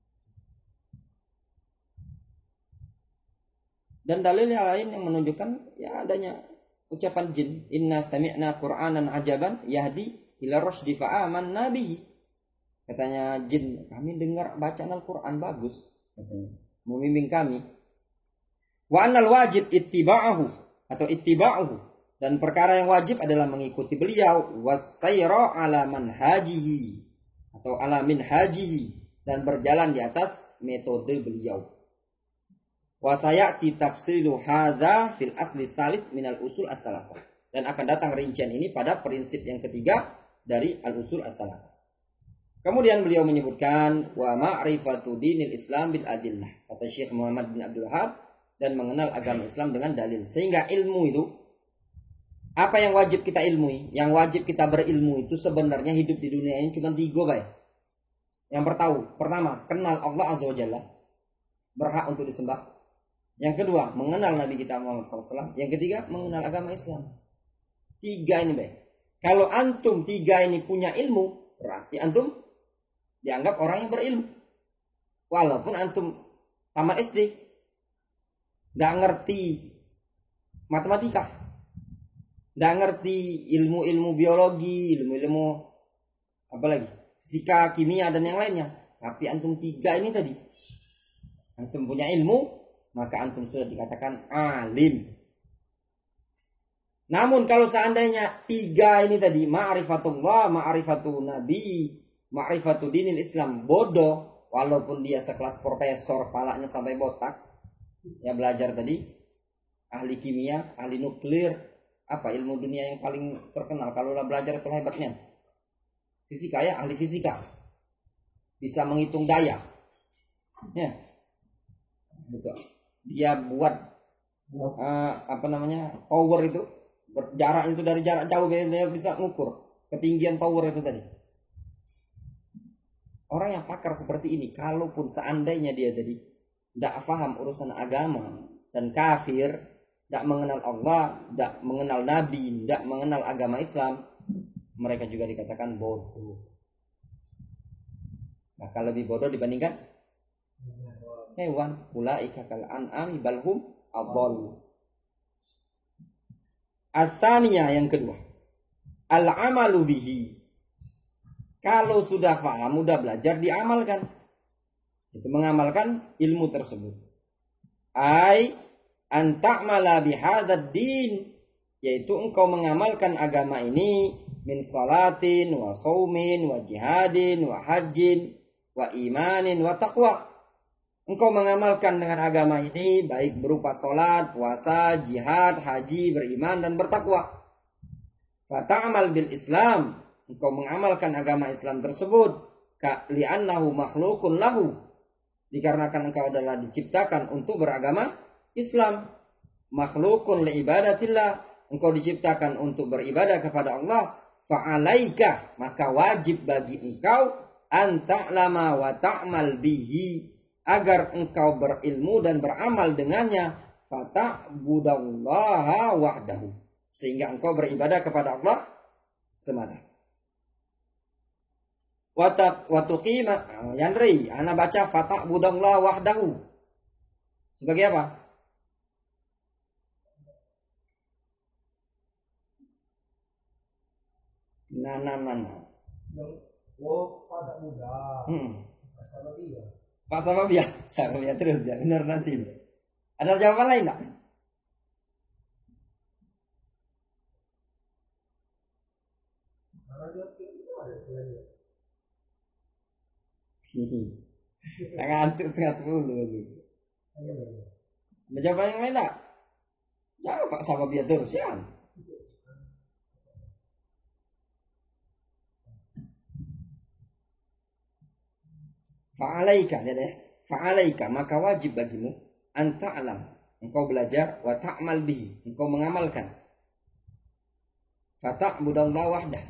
Dan dalil yang lain yang menunjukkan ya adanya ucapan jin, inna sami'na qur'anan ajaban yahdi ila rasydi fa'amanna bihi. Katanya jin, kami dengar bacaan Al-Qur'an bagus, katanya, membimbing kami. Wa annal wajib ittiba'ahu, atau ittiba'uhu, dan perkara yang wajib adalah mengikuti beliau, wasayra ala manhajihi, atau ala minhajihi, dan berjalan di atas metode beliau. Wa sayati tafsilu hadza fil asli tsalits minal usul as-salasah, dan akan datang rincian ini pada prinsip yang ketiga dari al-usul as-salasah. Kemudian beliau menyebutkan wa ma'rifatu dinil Islam bil adillah, kata Syekh Muhammad bin Abdul Wahhab, dan mengenal agama Islam dengan dalil. Sehingga ilmu itu, apa yang wajib kita ilmui, yang wajib kita berilmu itu sebenarnya hidup di dunia ini cuma 3 baik. Yang pertama, kenal Allah azza wa jalla, berhak untuk disembah. Yang kedua, mengenal Nabi kita Muhammad SAW. Yang ketiga, mengenal agama Islam. 3 ini baik. Kalau antum 3 ini punya ilmu, berarti antum dianggap orang yang berilmu. Walaupun antum tamat SD, gak ngerti matematika, gak ngerti ilmu-ilmu biologi, ilmu-ilmu apa lagi, fisika, kimia, dan yang lainnya. Tapi antum 3 ini tadi, antum punya ilmu, maka antum sudah dikatakan alim. Namun kalau seandainya 3 ini tadi, ma'rifatullah, ma'rifatun nabi, ma'rifatu dinil Islam, bodoh, walaupun dia sekelas profesor, palanya sampai botak, ya belajar tadi, ahli kimia, ahli nuklir, apa ilmu dunia yang paling terkenal, kalau lah belajar itu hebatnya, fisika ya, ahli fisika, bisa menghitung daya, ya, gitu. Dia buat power itu, jarak itu dari jarak jauh dia bisa mengukur ketinggian power itu tadi. Orang yang pakar seperti ini, kalaupun seandainya dia tadi tidak paham urusan agama dan kafir, tidak mengenal Allah, tidak mengenal Nabi, tidak mengenal agama Islam, mereka juga dikatakan bodoh. Maka lebih bodoh dibandingkan hewan. Ulaika kal an'ami balhum adall. As-saniyah, yang kedua, al-amalu bihi. Kalau sudah paham, sudah belajar, diamalkan. Itu mengamalkan ilmu tersebut. Ai an ta'mala bihadzal din, yaitu engkau mengamalkan agama ini, min salatin wa saumin wa jihadin wa hajjin wa imanin wa taqwa. Engkau mengamalkan dengan agama ini baik berupa salat, puasa, jihad, haji, beriman dan bertakwa. Fata'amal bil Islam, engkau mengamalkan agama Islam tersebut, li'annahu makhlukun lahu, dikarenakan engkau adalah diciptakan untuk beragama Islam. Makhlukun li ibadatillah, engkau diciptakan untuk beribadah kepada Allah. Fa'alaika, maka wajib bagi engkau an ta'lama wa ta'mal bihi, agar engkau berilmu dan beramal dengannya. Fata'budallaha wahdahu, sehingga engkau beribadah kepada Allah semata. Watuqima Yandri, ana baca fata'budallah wahdahu. Sebagai apa? Nah.
Oh, pada muda.
Pak Sababia. Sababia terus ya. Benar nasi. Ada jawaban lain enggak? Ngantuk setengah 10. Ada jawaban yang lain enggak? Ya Pak Sababia terus ya. Fa'alaika, lihat ya. Fa'alaika, maka wajib bagimu anta alam, engkau belajar, wa ta'mal bihi, engkau mengamalkan. Fata'budallah wahdah.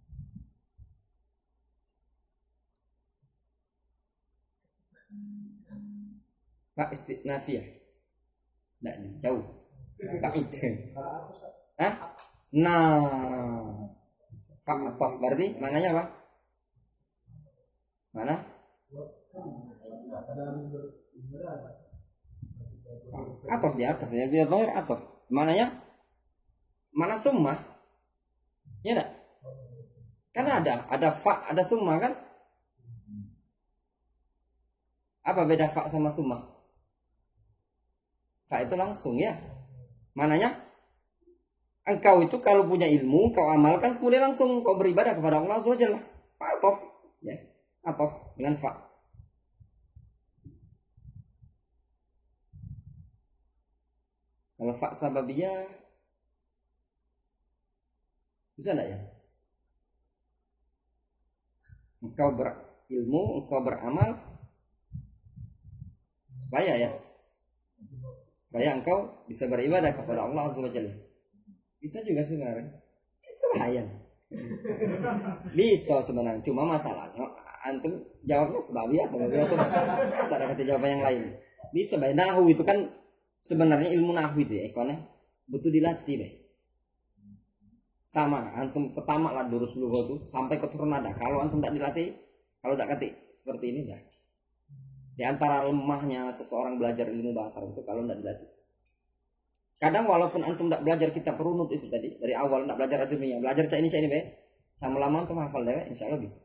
Fa istinafiyah. Enggak, jauh. Ba'id. Hah? Nah. Fa'ataf berarti maknanya apa? Mana? Atof di atas ya, dia zahir atof. Mananya? Mana summa? Ya enggak? Kan ada fa, ada summa kan? Apa beda fa sama summa? Fa itu langsung ya. Mananya? Engkau itu kalau punya ilmu, kau amalkan, kemudian langsung kau beribadah kepada Allah Azza wa Jalla. Atof, ya. Atof dengan fa. Kalau fa sababiyah bisa enggak ya? Engkau berilmu, engkau beramal supaya engkau bisa beribadah kepada Allah Azza wa Jalla. Bisa juga sebenarnya. Bisa layan. Bisa sebenarnya, cuma masalahnya antum jawabnya sababiyah terus. Masa ada kata jawaban yang lain. Bisa baik. Nahwu itu kan sebenarnya ilmu nahwu itu ya ikhwan, butuh dilatih deh. Sama antum pertama lah durus lugha tuh sampai keturunan ada. Kalau antum tidak dilatih, kalau tidak ketik seperti ini dah. Di antara lemahnya seseorang belajar ilmu bahasa Arab itu kalau tidak dilatih. Kadang walaupun antum tidak belajar kitab runut itu tadi dari awal, tidak belajar ajurnya, belajar cak ini be, lama-lama antum hafal deh, insya Allah bisa.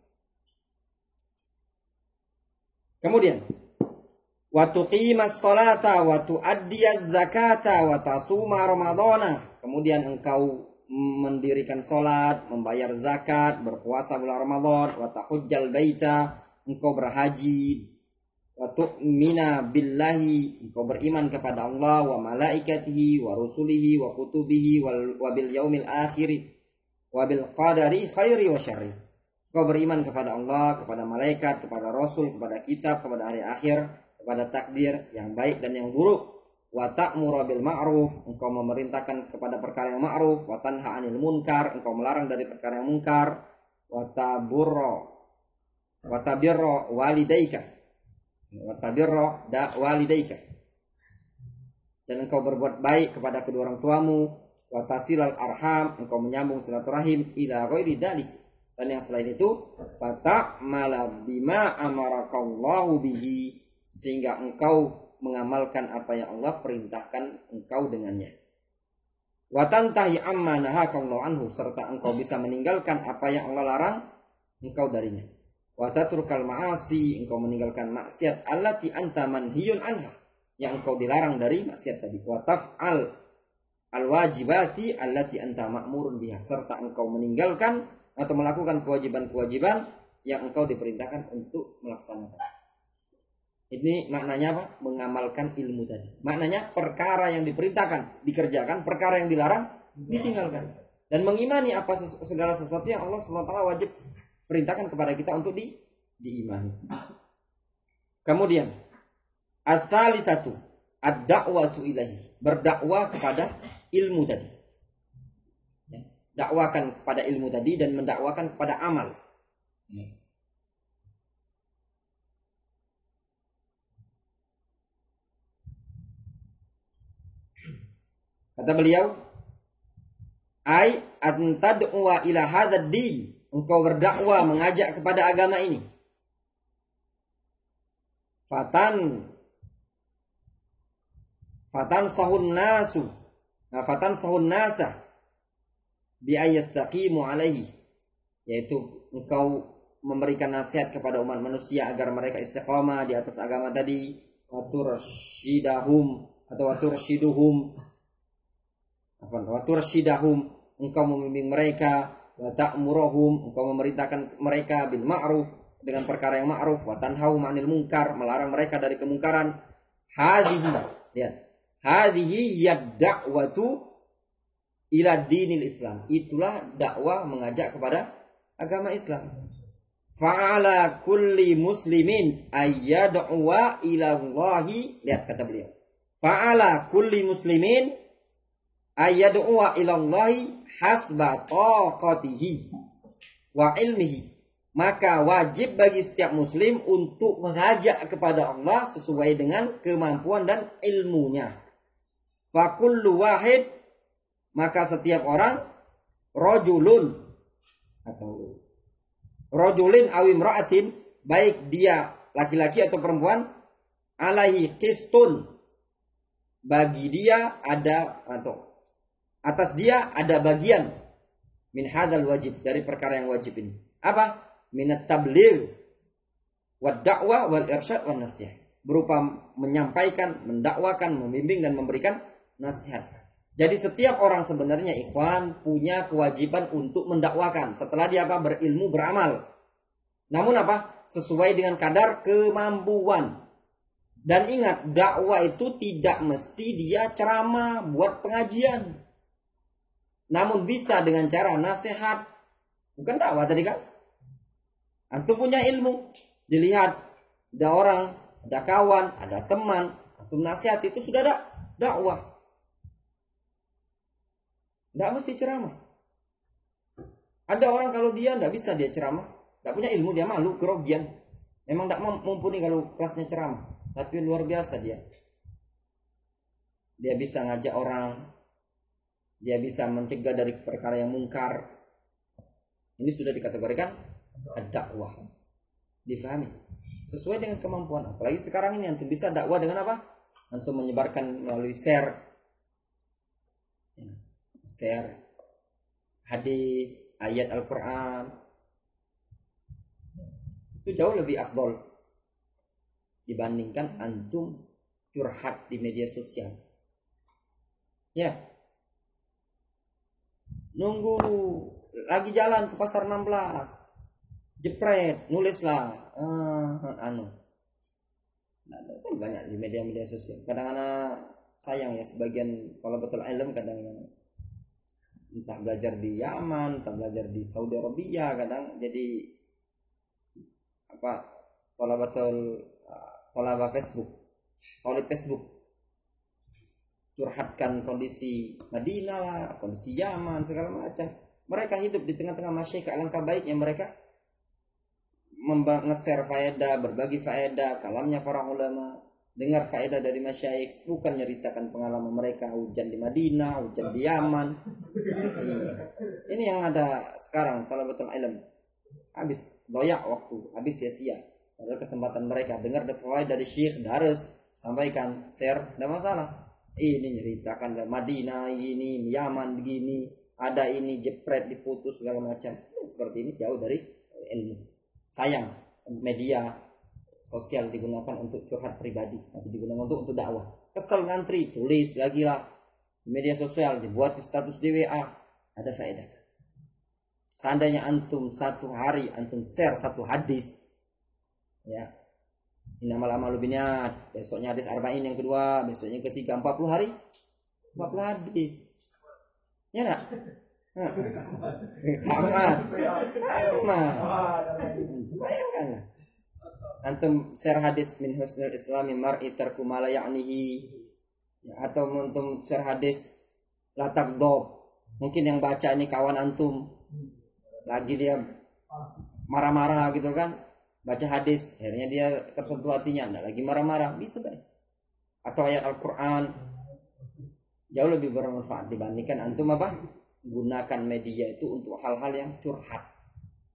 Kemudian wa tuqimas salata wa tu'addiyaz zakata wa tasuma ramadhana. Kemudian engkau mendirikan salat, membayar zakat, berpuasa bulan Ramadan, wa tahujjal baita, engkau berhaji, wa tu'mina billahi, engkau beriman kepada Allah, wa malaikatihi, wa rusulihi, wa kutubihi, wa bil yaumil akhir, wa bil qadari khairi wa syarri. Engkau beriman kepada Allah, kepada malaikat, kepada rasul, kepada kitab, kepada hari akhir, kepada takdir yang baik dan yang buruk. Wa ta'muru bil ma'ruf, engkau memerintahkan kepada perkara yang ma'ruf, wa tanha 'anil munkar, engkau melarang dari perkara yang munkar, wa tabirra walidayka, wa tabirra walidayka, dan engkau berbuat baik kepada kedua orang tuamu, wa tasilal arham, engkau menyambung silaturahim, ila ghairi dzalik, dan yang selain itu fata'mala bima amarakallahu bihi, sehingga engkau mengamalkan apa yang Allah perintahkan engkau dengannya. Wa tantahi amma nahakallahu anhu, serta engkau bisa meninggalkan apa yang Allah larang engkau darinya. Wa tatrukal ma'asi, engkau meninggalkan maksiat allati anta manhiyun anha, yang engkau dilarang dari maksiat tadi. Wa taf'al al-wajibati allati anta ma'murun biha, serta engkau meninggalkan atau melakukan kewajiban-kewajiban yang engkau diperintahkan untuk melaksanakan. Ini maknanya apa? Mengamalkan ilmu tadi. Maknanya perkara yang diperintahkan dikerjakan, perkara yang dilarang ditinggalkan. Dan mengimani apa segala sesuatu yang Allah SWT wajib perintahkan kepada kita untuk diimani. Kemudian as-salisatu ad-da'watu ilahi, berdakwah kepada ilmu tadi. Dakwakan kepada ilmu tadi dan mendakwakan kepada amal. Kata beliau, ai antad'u ila hadzal din, engkau berdakwah mengajak kepada agama ini. Fatan sahun nasa bi ayastaqimu alaihi, yaitu engkau memberikan nasihat kepada umat manusia agar mereka istiqamah di atas agama tadi. Watursyidahum, engkau membimbing mereka. Wa ta'muruhum, engkau memerintahkan mereka bil ma'ruf, dengan perkara yang ma'ruf. Wa tanhahum 'anil munkar, melarang mereka dari kemungkaran. Hadhihi yad-da'watu ila dinil Islam. Itulah dakwah mengajak kepada agama Islam. Fa'ala kulli muslimin ayyad'uwa ila Allahi. Lihat kata beliau. Fa'ala kulli muslimin ayyad'uwa ila Allahi hasba taqatihi wa ilmihi. Maka wajib bagi setiap muslim untuk mengajak kepada Allah sesuai dengan kemampuan dan ilmunya. Fa kullu wahid, maka setiap orang, rajulun atau rajulin aw imra'atin, baik dia laki-laki atau perempuan, alaihi qistun, bagi dia ada atau atas dia ada bagian, min hadzal wajib, dari perkara yang wajib ini. Apa? Minat tabligh wad da'wah wal irsyad wan nasihat, berupa menyampaikan, mendakwakan, membimbing dan memberikan nasihat. Jadi setiap orang sebenarnya ikhwan punya kewajiban untuk mendakwakan setelah dia apa? Berilmu, beramal. Namun apa? Sesuai dengan kadar kemampuan. Dan ingat, dakwah itu tidak mesti dia ceramah buat pengajian. Namun bisa dengan cara nasihat. Bukan dakwah tadi kan? Antum punya ilmu, dilihat ada orang, ada kawan, ada teman, antum nasihat, itu sudah ada dakwah. Tidak mesti ceramah. Ada orang kalau dia tidak bisa dia ceramah, tidak punya ilmu, dia malu, kerogian. Memang tidak mumpuni kalau kelasnya ceramah. Tapi luar biasa dia. Dia bisa ngajak orang. Dia bisa mencegah dari perkara yang mungkar. Ini sudah dikategorikan dakwah. Difahami. Sesuai dengan kemampuan. Apalagi sekarang ini antum bisa dakwah dengan apa? Antum menyebarkan melalui share hadis, ayat Al-Quran, itu jauh lebih afdol dibandingkan antum curhat di media sosial. Ya, nunggu lagi jalan ke pasar 16, jepret, nulislah banyak di media-media sosial. Kadang-kadang sayang ya, sebagian kalau betul ilmu kadang yang entah belajar di Yaman, entah belajar di Saudi Arabia, kadang jadi apa, tolaba Facebook, curhatkan kondisi Madinah lah, kondisi Yaman, segala macam. Mereka hidup di tengah-tengah masyarakat, alangkah baiknya mereka nge-share faedah, berbagi faedah, kalamnya para ulama, dengar faedah dari masyayikh, bukan nyeritakan pengalaman mereka hujan di Madinah, hujan di Yaman. Ini yang ada sekarang kalau betul ilmu. Habis doyak waktu, habis sia-sia. Padahal kesempatan mereka dengar faedah dari syekh, darus, sampaikan, share, tidak masalah. Ini nyeritakan dari Madinah, ini Yaman begini, ada ini jepret, diputus segala macam. Seperti ini jauh dari ilmu. Sayang media sosial digunakan untuk curhat pribadi, tapi digunakan untuk dakwah. Kesel ngantri, tulis lagi lah media sosial, dibuat status di WA, ada faedah. Seandainya antum satu hari antum share satu hadis, ya, innamal a'malu binniyat, besoknya hadis arba'in yang kedua, besoknya ketiga, 40 hari 40 hadis, ya enggak? Aman. Bayangkanlah antum share hadis min husnul islami mar'i tarku ma la ya'nihi, ya, atau antum share hadis la taghdab, mungkin yang baca ini kawan antum, lagi dia marah-marah gitu kan, baca hadis akhirnya dia tersentuh hatinya, enggak lagi marah-marah, bisa baik. Atau ayat Al-Quran, jauh lebih bermanfaat dibandingkan antum apa? Gunakan media itu untuk hal-hal yang curhat.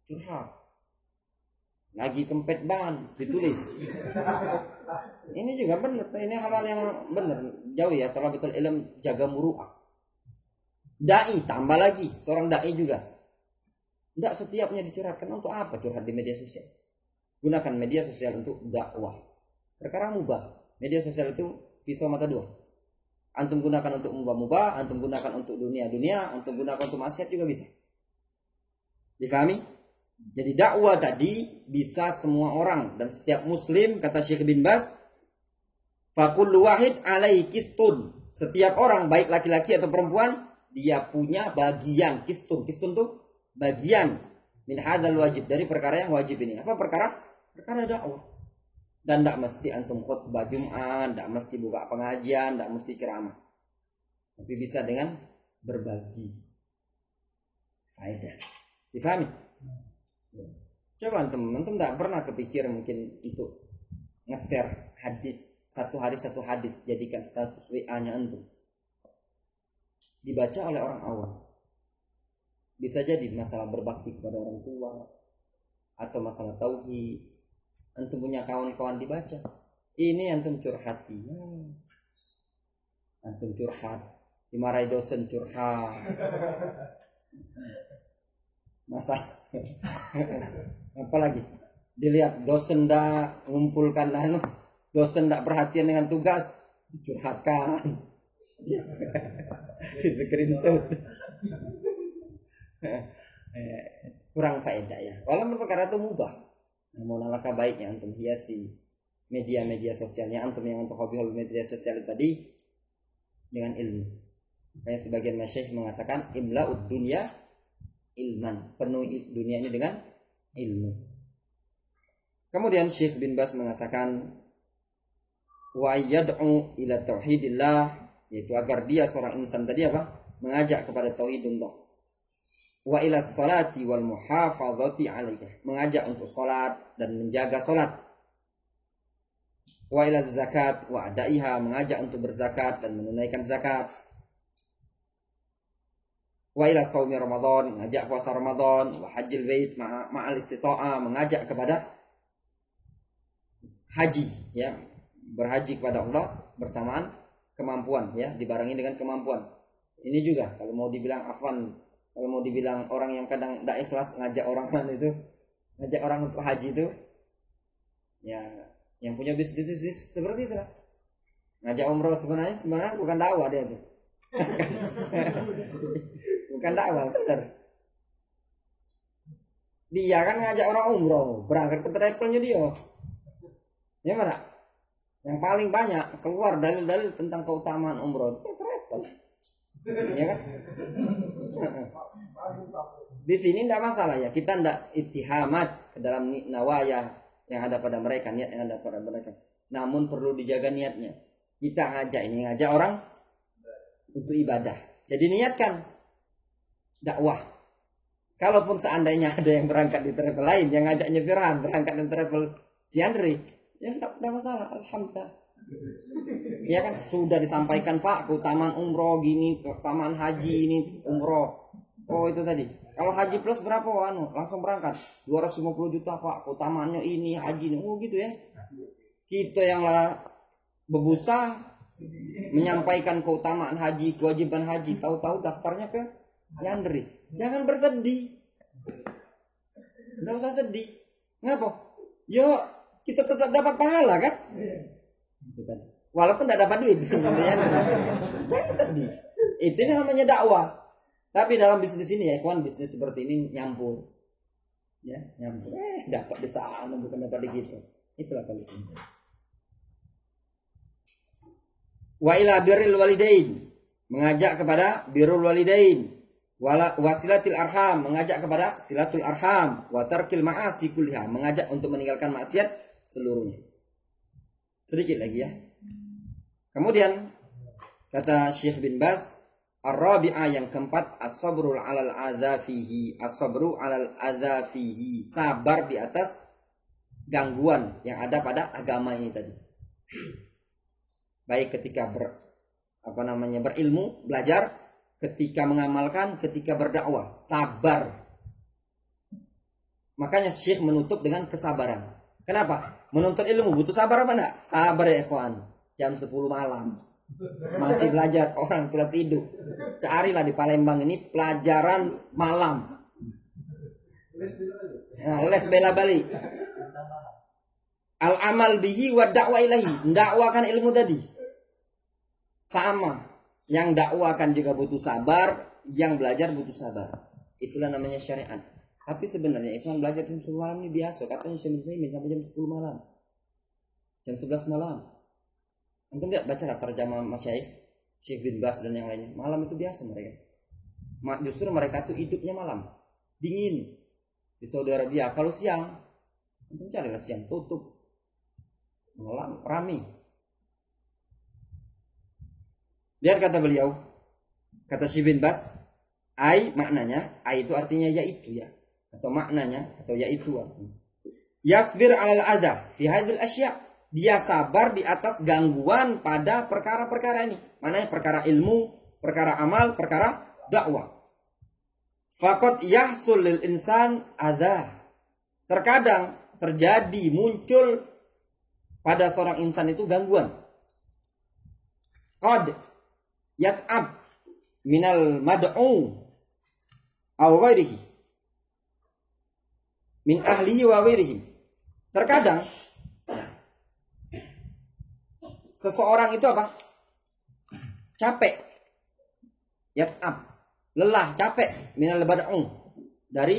curhat. Lagi kempet ban, ditulis. Ini juga benar, ini hal-hal yang benar. Jauh ya, talabatul ilm, jaga muru'ah. Dai, tambah lagi, seorang dai juga. Tidak setiapnya dicurhatkan. Untuk apa curhat di media sosial? Gunakan media sosial untuk dakwah. Perkara mubah. Media sosial itu pisau mata dua. Antum gunakan untuk mubah-mubah, antum gunakan untuk dunia-dunia, antum gunakan untuk maksiat juga bisa. Difahami? Jadi dakwah tadi bisa semua orang dan setiap muslim, kata Syekh bin Baz, fakullu wahid alaihi kistun. Setiap orang baik laki-laki atau perempuan dia punya bagian kistun. Kistun tuh bagian min hadzal wajib, dari perkara yang wajib ini. Apa perkara? Perkara dakwah. Dan tidak mesti antum khutbah Jumat, tidak mesti buka pengajian, tidak mesti ceramah. Tapi bisa dengan berbagi faedah. Difahami? Coba antum tidak pernah kepikir mungkin untuk nge-share hadis, satu hari satu hadis, jadikan status WA-nya antum. Dibaca oleh orang awam. Bisa jadi masalah berbakti kepada orang tua atau masalah tauhid. Antum punya kawan-kawan dibaca. Ini antum curhati. Antum curhat. Dimarahi dosen curhat. Masalah. Apalagi dilihat dosen ndak ngumpulkan dosen ndak perhatian dengan tugas, dicurhatkan. Di screenshot. Kurang faedah ya. Walaupun perkara itu mubah. Namun alangkah baiknya antum hiasi media-media sosialnya antum yang untuk hobi-hobi media sosial tadi dengan ilmu. Makanya sebagian masyayikh mengatakan imla'ud dunya ilman, penuhi dunia ini dengan ilmu. Kemudian Syekh bin Baz mengatakan wa yad'u ila tauhidillah, yaitu agar dia seorang insan tadi apa? Mengajak kepada tauhidullah. Wa ila salati wal muhafadzati 'alaiha, mengajak untuk salat dan menjaga salat. Wa ila zakat wa adaiha, mengajak untuk berzakat dan menunaikan zakat. Wa ila shaumi Ramadan, mengajak puasa Ramadan, wa hajjil bait ma'al istita'ah, mengajak kepada haji ya, berhaji kepada Allah bersamaan kemampuan ya, dibarengi dengan kemampuan. Ini juga kalau mau dibilang afan, kalau mau dibilang orang yang kadang tidak ikhlas ngajak orang itu, ngajak orang untuk haji itu, ya yang punya bisnis seperti itu lah. Ngajak umroh sebenarnya bukan dakwah dia itu, bukan dakwah bener. Dia kan ngajak orang umroh, berangkat ke travelnya dia, ya mana? Yang paling banyak keluar dalil-dalil tentang keutamaan umroh itu travel, ya kan? Di sini tidak masalah ya, kita tidak ittihamat ke dalam nawaya yang ada pada mereka, niat yang ada pada mereka. Namun perlu dijaga niatnya. Kita ngajak orang untuk ibadah. Jadi niatkan dakwah. Kalaupun seandainya ada yang berangkat di travel lain, yang ngajaknya Firhan berangkat di travel si Andri, ya tidak masalah, alhamdulillah. Ya kan sudah disampaikan Pak keutamaan umroh gini, keutamaan haji ini umroh. Oh itu tadi. Kalau haji plus berapa langsung berangkat 250 juta Pak, keutamaannya ini haji ini. Oh gitu ya. Kita yang lah bebusa menyampaikan keutamaan haji, kewajiban haji, tahu-tahu daftarnya ke Yandri. Jangan bersedih. Enggak usah sedih. Ngapa? Yo kita tetap dapat pahala kan? Itu tadi. Walaupun tidak dapat duit. Jangan sedih. Itu namanya dakwah. Tapi dalam bisnis ini ya kawan, bisnis seperti ini nyampur. Ya, nyampur. Dapat di sana bukan dapat di gitu. Itulah kalau bisnis. Wa ila birril walidain, mengajak kepada birrul walidain. Wasilatil arham, mengajak kepada silatul arham. Wa tarkil ma'asi kulliha, mengajak untuk meninggalkan maksiat seluruhnya. Sedikit lagi ya. Kemudian kata Syekh bin Baz, ar-rabi'ah yang keempat, as-sabrul 'alal adza fihi, as-sabru 'alal adza fihi, sabar di atas gangguan yang ada pada agama ini tadi. Baik ketika berilmu, belajar, ketika mengamalkan, ketika berdakwah, sabar. Makanya Syekh menutup dengan kesabaran. Kenapa? Menuntut ilmu butuh sabar apa enggak? Sabar ya ikhwan. Jam 10 malam masih belajar, orang sudah tidur. Carilah di Palembang ini pelajaran malam. Nah, les bela balik. Al amal bihi wa dakwah ilahi. Dakwakan ilmu tadi. Sama. Yang dakwakan juga butuh sabar, yang belajar butuh sabar. Itulah namanya syariat. Tapi sebenarnya ikhwan belajar jam 10 malam ini biasa. Katanya Syekh Utsaimin sampai jam 10 malam. Jam 11 malam. Antum lihat baca terjemah masyaikh Syekh bin Baz dan yang lainnya. Malam itu biasa mereka. Justru mereka tuh hidupnya malam. Dingin. Di Saudi Arabia kalau siang, antum carilah siang tutup. Malam rame. Lihat kata beliau, kata Syekh bin Baz, ai maknanya, ai itu artinya yaitu ya. Atau maknanya atau yaitu artinya. Yasbir 'alal adza fi hadhil asya'. Dia sabar di atas gangguan pada perkara-perkara ini. Mananya perkara ilmu, perkara amal, perkara dakwah. Faqad yahsul lil insan adza. Terkadang terjadi muncul pada seorang insan itu gangguan. Qad yat'ab minal mad'u aw ghairihi min ahlihi wa ghairihim. Terkadang seseorang itu apa? Capek. Yat'ab, lelah, capek minal mad'u dari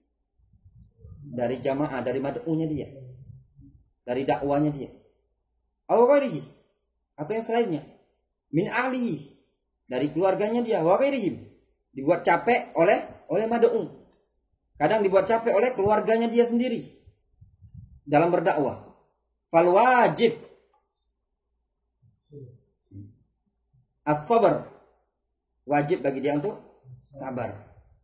jamaah, dari mad'unya dia. Dari dakwanya dia. Aw ghairihi, atau yang selainnya. Min ahlihi, dari keluarganya dia. Wa ghairihim, dibuat capek oleh mad'u. Kadang dibuat capek oleh keluarganya dia sendiri dalam berdakwah. Fal wajib as-sabr, wajib bagi dia untuk sabar.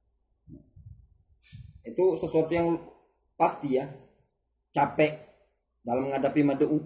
Itu sesuatu yang pasti ya. Capek dalam menghadapi mad'u.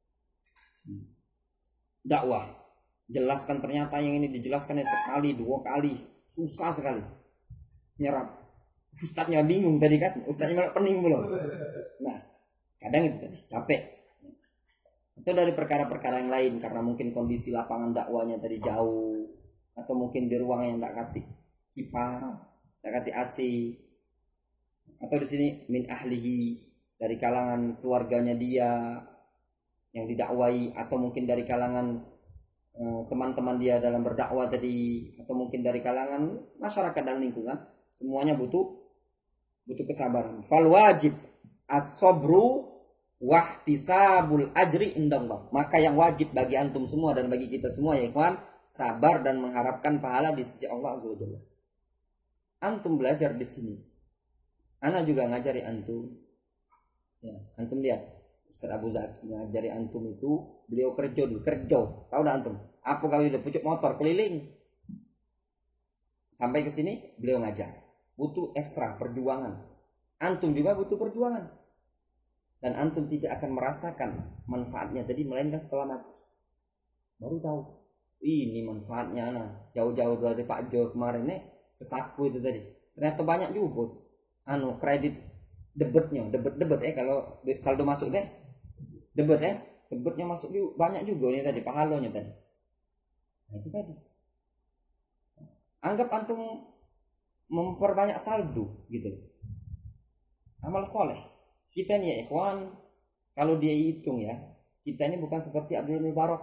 Dakwah, jelaskan, ternyata yang ini dijelaskannya sekali, 2 kali, susah sekali. Nyerap. Ustadznya bingung tadi kan, ustadznya malah pening belum. Nah, kadang itu tadi capek. Atau dari perkara-perkara yang lain karena mungkin kondisi lapangan dakwanya tadi jauh, atau mungkin di ruang yang tak kati kipas, tak kati AC, atau di sini min ahlihi, dari kalangan keluarganya dia yang didakwai, atau mungkin dari kalangan teman-teman dia dalam berdakwah tadi, atau mungkin dari kalangan masyarakat dan lingkungan. Semuanya butuh kesabaran. Fal wajib as-sabru wahtisabul ajri indallah. Maka yang wajib bagi antum semua dan bagi kita semua ya ikhwan, sabar dan mengharapkan pahala di sisi Allah Azza wa Jalla. Antum belajar di sini. Ana juga ngajari antum. Ya, antum lihat Ustaz Abu Zaki ngajari antum itu, beliau kerja. Tahu dah antum? Apa kau udah pucuk motor keliling. Sampai ke sini beliau ngajar. Butuh ekstra perjuangan. Antum juga butuh perjuangan. Dan antum tidak akan merasakan manfaatnya tadi melainkan setelah mati. Baru tahu. Ini manfaatnya nah. Jauh-jauh dari Pak Jo kemarin ke Saku itu tadi. Ternyata banyak juga kredit debetnya, debet kalau saldo masuk debetnya masuk juga banyak juga nih tadi, pahalanya tadi. Nah, itu tadi. Anggap antum memperbanyak saldo gitu. Amal soleh. Kita nih ya ikhwan, kalau dia hitung ya, kita ini bukan seperti Abdul Mubarak.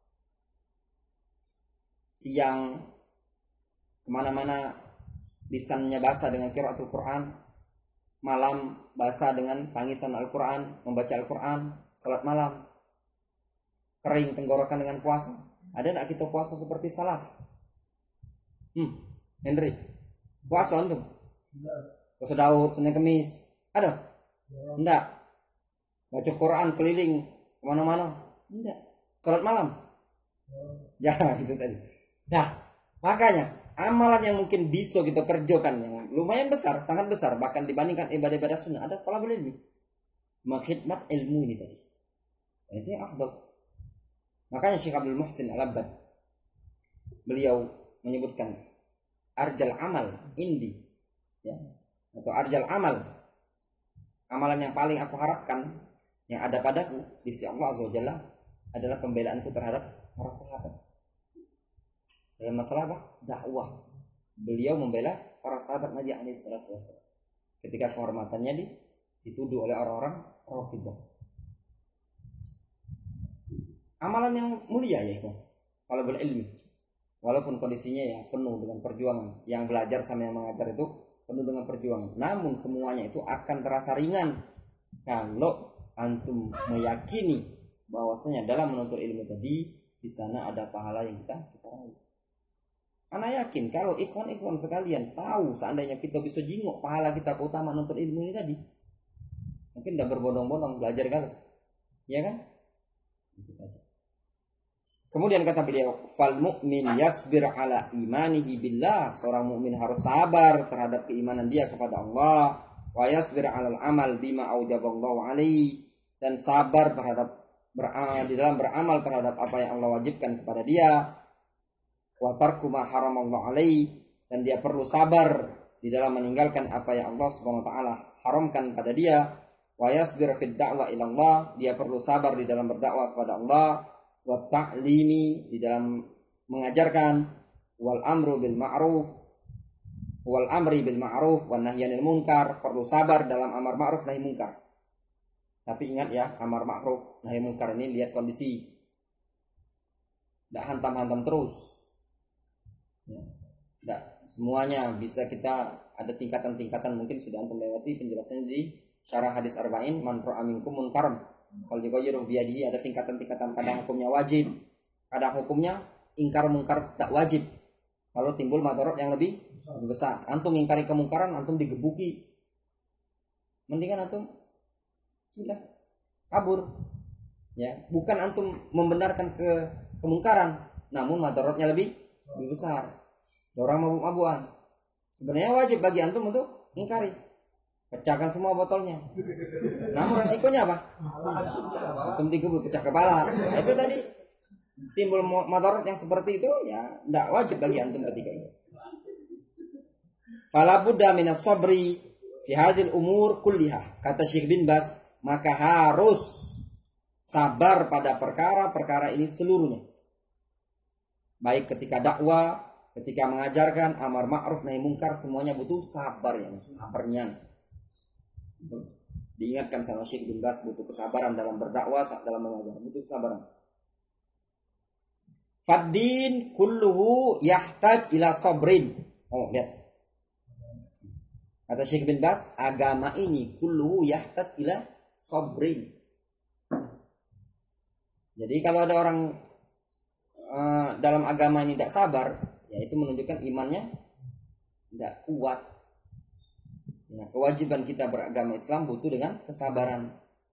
Siang kemana-mana lisannya basah dengan qiraatul Quran, malam basah dengan tangisan Al-Quran, membaca Al-Quran, salat malam, kering tenggorokan dengan puasa. Ada enggak kita puasa seperti salaf? Henry, puasa antum? Puasa Daud, Senin Kemis, ada? Enggak. Baca Quran keliling kemana-mana? Enggak. Salat malam? Jangan gitu tadi. Nah, makanya amalan yang mungkin bisa kita kerjakan yang lumayan besar, sangat besar, bahkan dibandingkan ibadah-ibadah sunnah, ada talabul ilmi, mengkhidmat ilmu ini tadi. Itu yang afdal. Makanya Syekh Abdul Muhsin Al-Abbad beliau menyebutkan arjal amal indi, ya, atau arjal amal Amalan yang paling aku harapkan yang ada padaku di sisi Allah Azza wa Jalla adalah pembelaanku terhadap para sahabat. Dalam masalah apa? Dakwah. Beliau membela para sahabat Nabi alaihi salatu wasallam ketika kehormatannya dituduh oleh orang-orang Rafidhah. Amalan yang mulia ya ikhwan. Kalau berilmu, walaupun kondisinya ya penuh dengan perjuangan, yang belajar sama yang mengajar itu penuh dengan perjuangan. Namun semuanya itu akan terasa ringan kalau antum meyakini bahwasanya dalam menuntut ilmu tadi di sana ada pahala yang kita raih. Ana yakin kalau ikhwan sekalian tahu seandainya kita bisa jingok pahala kita keutamaan menuntut ilmu ini tadi, mungkin udah berbondong-bondong belajar kan, ya kan? Kemudian kata beliau, fal mu'min yasbir ala imanihi billah, seorang mukmin harus sabar terhadap keimanan dia kepada Allah, wa yasbir alal amal bima aujaballahu alaihi, dan sabar terhadap di dalam beramal terhadap apa yang Allah wajibkan kepada dia, wa tarku ma haramallahu alaihi, dan dia perlu sabar di dalam meninggalkan apa yang Allah Subhanahu wa taala haramkan pada dia, wa yasbir fid da'wa ila Allah, dia perlu sabar di dalam berdakwah kepada Allah, wa ta'limi, di dalam mengajarkan, wal amri bil ma'ruf wan nahyi anil munkar, perlu sabar dalam amar ma'ruf nahi munkar. Tapi ingat ya, amar ma'ruf nahi munkar ini lihat kondisi, tidak hantam-hantam terus ya. Tidak semuanya bisa kita, ada tingkatan-tingkatan, mungkin sudah antum lewati penjelasannya di syarah hadis arba'in, man ra'a minkum munkaran kalau yughayyiruhu biyadihi, ada tingkatan-tingkatan. Kadang hukumnya wajib, kadang hukumnya ingkar mungkar tak wajib. Kalau timbul madarat yang lebih besar, antum ingkari kemungkaran, antum digebuki, mendingan antum sudah kabur ya, bukan antum membenarkan kemungkaran, namun madaratnya lebih besar. Orang mabuk-mabukan, sebenarnya wajib bagi antum untuk ingkari, pecahkan semua botolnya. Namun resikonya apa? Antum digebuk, pecah kepala. Nah, itu tadi timbul madarat yang seperti itu ya, tidak wajib bagi antum ketika itu. Fala budda minas sabri fi hadhil umur kulliha, kata Syekh bin Baz, maka harus sabar pada perkara-perkara ini seluruhnya. Baik ketika dakwah, ketika mengajarkan amar ma'ruf nahi munkar, semuanya butuh sabar ya, sabarnya. Diingatkan sama Syekh bin Baz, butuh kesabaran dalam berdakwah, dalam mengajar, butuh kesabaran. Faddin kulluhu yahtaj ila sabrin. Oh, lihat. Kata Syekh bin Baz, agama ini kulluhu yahtaj ila sabrin. Jadi kalau ada orang dalam agama ini tidak sabar, ya itu menunjukkan imannya tidak kuat. Ya, kewajiban kita beragama Islam butuh dengan kesabaran.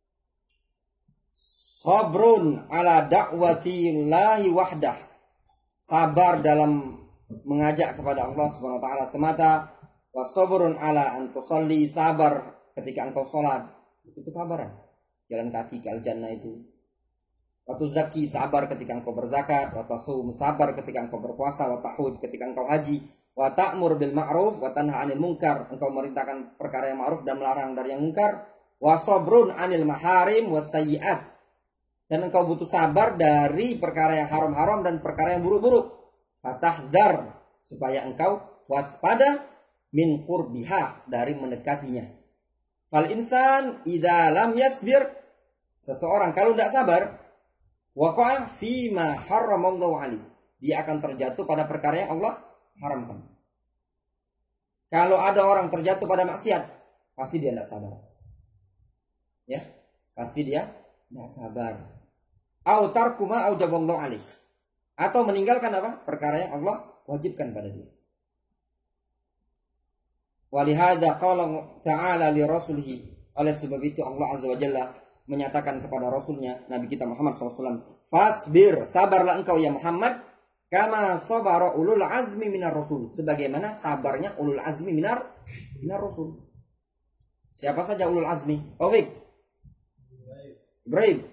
Sabrun ala da'watillahi wahdah, sabar dalam mengajak kepada Allah Subhanahu wa taala semata. Wa sabrun ala an tusalli, sabar ketika engkau salat, itu kesabaran. Jalan kaki ke al-jannah itu. Wa tuzaki, sabar ketika engkau berzakat. Wa tasum, sabar ketika engkau berpuasa. Wa tahud, ketika engkau haji. Wa ta'mur bil ma'ruf wa tanha 'anil munkar, engkau merintahkan perkara yang ma'ruf dan melarang dari yang munkar. Wa sabrun 'anil maharim was sayyi'at, dan engkau butuh sabar dari perkara yang haram-haram dan perkara yang buruk-buruk. Fatahdhar, supaya engkau waspada, min qurbiha, dari mendekatinya. Fal insan idza lam yasbir, seseorang kalau tidak sabar, waqa'a fi ma haramallahu alaihi, dia akan terjatuh pada perkara yang Allah haramkan. Kalau ada orang terjatuh pada maksiat, pasti dia tidak sabar. Ya, pasti dia tidak sabar. Au tarku ma aujaballahu alaihi, atau meninggalkan apa? Perkara yang Allah wajibkan pada dia. Walihada qala ta'ala li rasulihi, oleh sebab itu Allah Azza wa Jalla menyatakan kepada Rasulnya Nabi kita Muhammad SAW, fasbir, sabarlah engkau ya Muhammad, kama sabara ulul azmi minar rasul, sebagaimana sabarnya ulul azmi minar rasul. Siapa saja ulul azmi? Taufik, Ibrahim,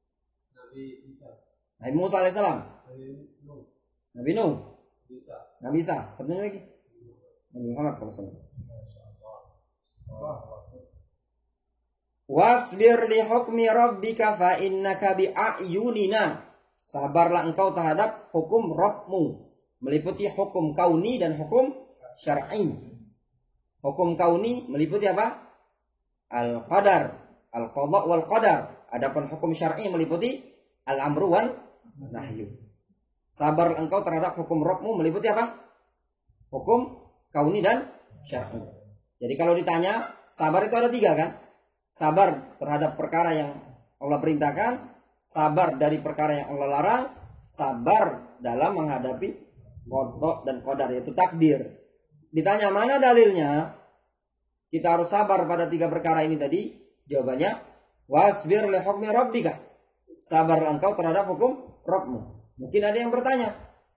Nabi Musa alaihissalam, Nabi Nuh, Nabi Isa, satunya lagi Nabi Muhammad SAW. Wasbir li hukmi rabbika fa innaka bi a'yunina. Sabarlah engkau terhadap hukum Rabbmu, meliputi hukum kauni dan hukum syar'i. Hukum kauni meliputi apa? Al-qadar, al-qada wal qadar. Adapun hukum syar'i meliputi al-amru wal nahyu. Sabar engkau terhadap hukum Rabbmu meliputi apa? Hukum kauni dan syar'i. Jadi kalau ditanya, sabar itu ada 3 kan? Sabar terhadap perkara yang Allah perintahkan, sabar dari perkara yang Allah larang, sabar dalam menghadapi qada dan qadar, yaitu takdir. Ditanya mana dalilnya? Kita harus sabar pada 3 perkara ini tadi. Jawabannya, wasbir li hukmi rabbika. Sabar engkau terhadap hukum Rabbmu. Mungkin ada yang bertanya,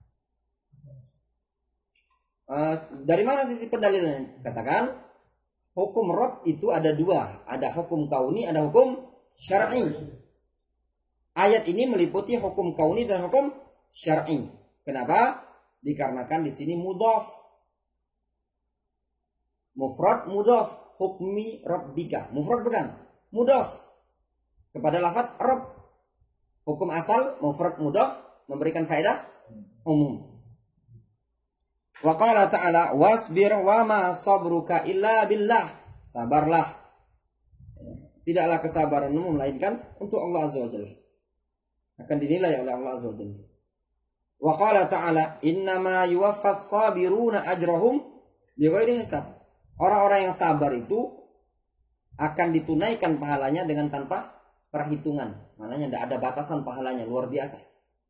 dari mana sisi pendalilannya? Katakan, hukum Rabb itu ada 2. Ada hukum kauni, ada hukum syar'i. Ayat ini meliputi hukum kauni dan hukum syar'i. Kenapa? Dikarenakan di sini mudhaf. Mufrad mudhaf, hukmi rabbika. Mufrad bukan, mudhaf kepada lafaz Rabb. Hukum asal mufrad mudhaf memberikan faedah umum. Wa qala ta'ala wasbir wa ma sabruka illa billah. Sabarlah, tidaklah kesabaranmu melainkan untuk Allah Azza wa Jalla. Akan dinilai oleh Allah Azza wa Jalla. Wa qala ta'ala innama yuwaffas sabiruna ajrahum bighairi hisab. Orang-orang yang sabar itu akan ditunaikan pahalanya dengan tanpa perhitungan. Maknanya tidak ada batasan pahalanya, luar biasa.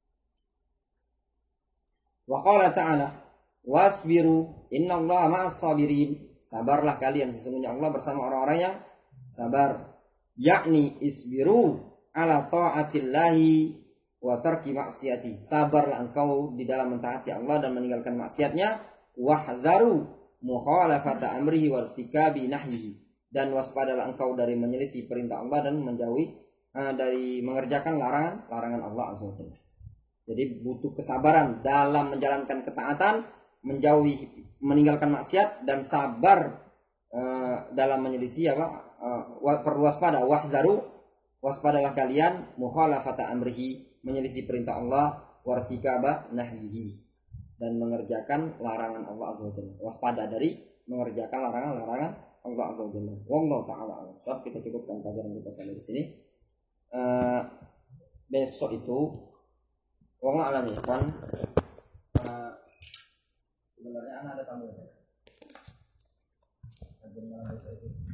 Wa qala ta'ala wasbiru innallaha ma'as sabirin. Sabarlah kalian, sesungguhnya Allah bersama orang-orang yang sabar. Yakni isbiru ala ta'atillahi wa tarki maksiati. Sabarlah engkau di dalam mentaati Allah dan meninggalkan maksiatnya. Wahzaru mukhalafata amrihi wa irtikabi nahyihi. Dan waspadalah engkau dari menyelisih perintah Allah dan menjauhi dari mengerjakan larangan Allah Azza wa Jalla. Jadi butuh kesabaran dalam menjalankan ketaatan, meninggalkan maksiat, dan sabar dalam menyelisih perlu waspada. Wahzaru, waspadalah kalian, mukhalafata amrihi, menyelisih perintah Allah, wartikaba nahyihi, dan mengerjakan larangan Allah Azza wa Jalla. Waspada dari mengerjakan larangan Allah Azza wa Jalla. Wallahu ta'ala a'lam. So, kita cukupkan pelajaran kita sampai di sini. Besok itu wallahu a'lam ya kan. Sebenarnya anak ada tamu. Bagaimana besok itu?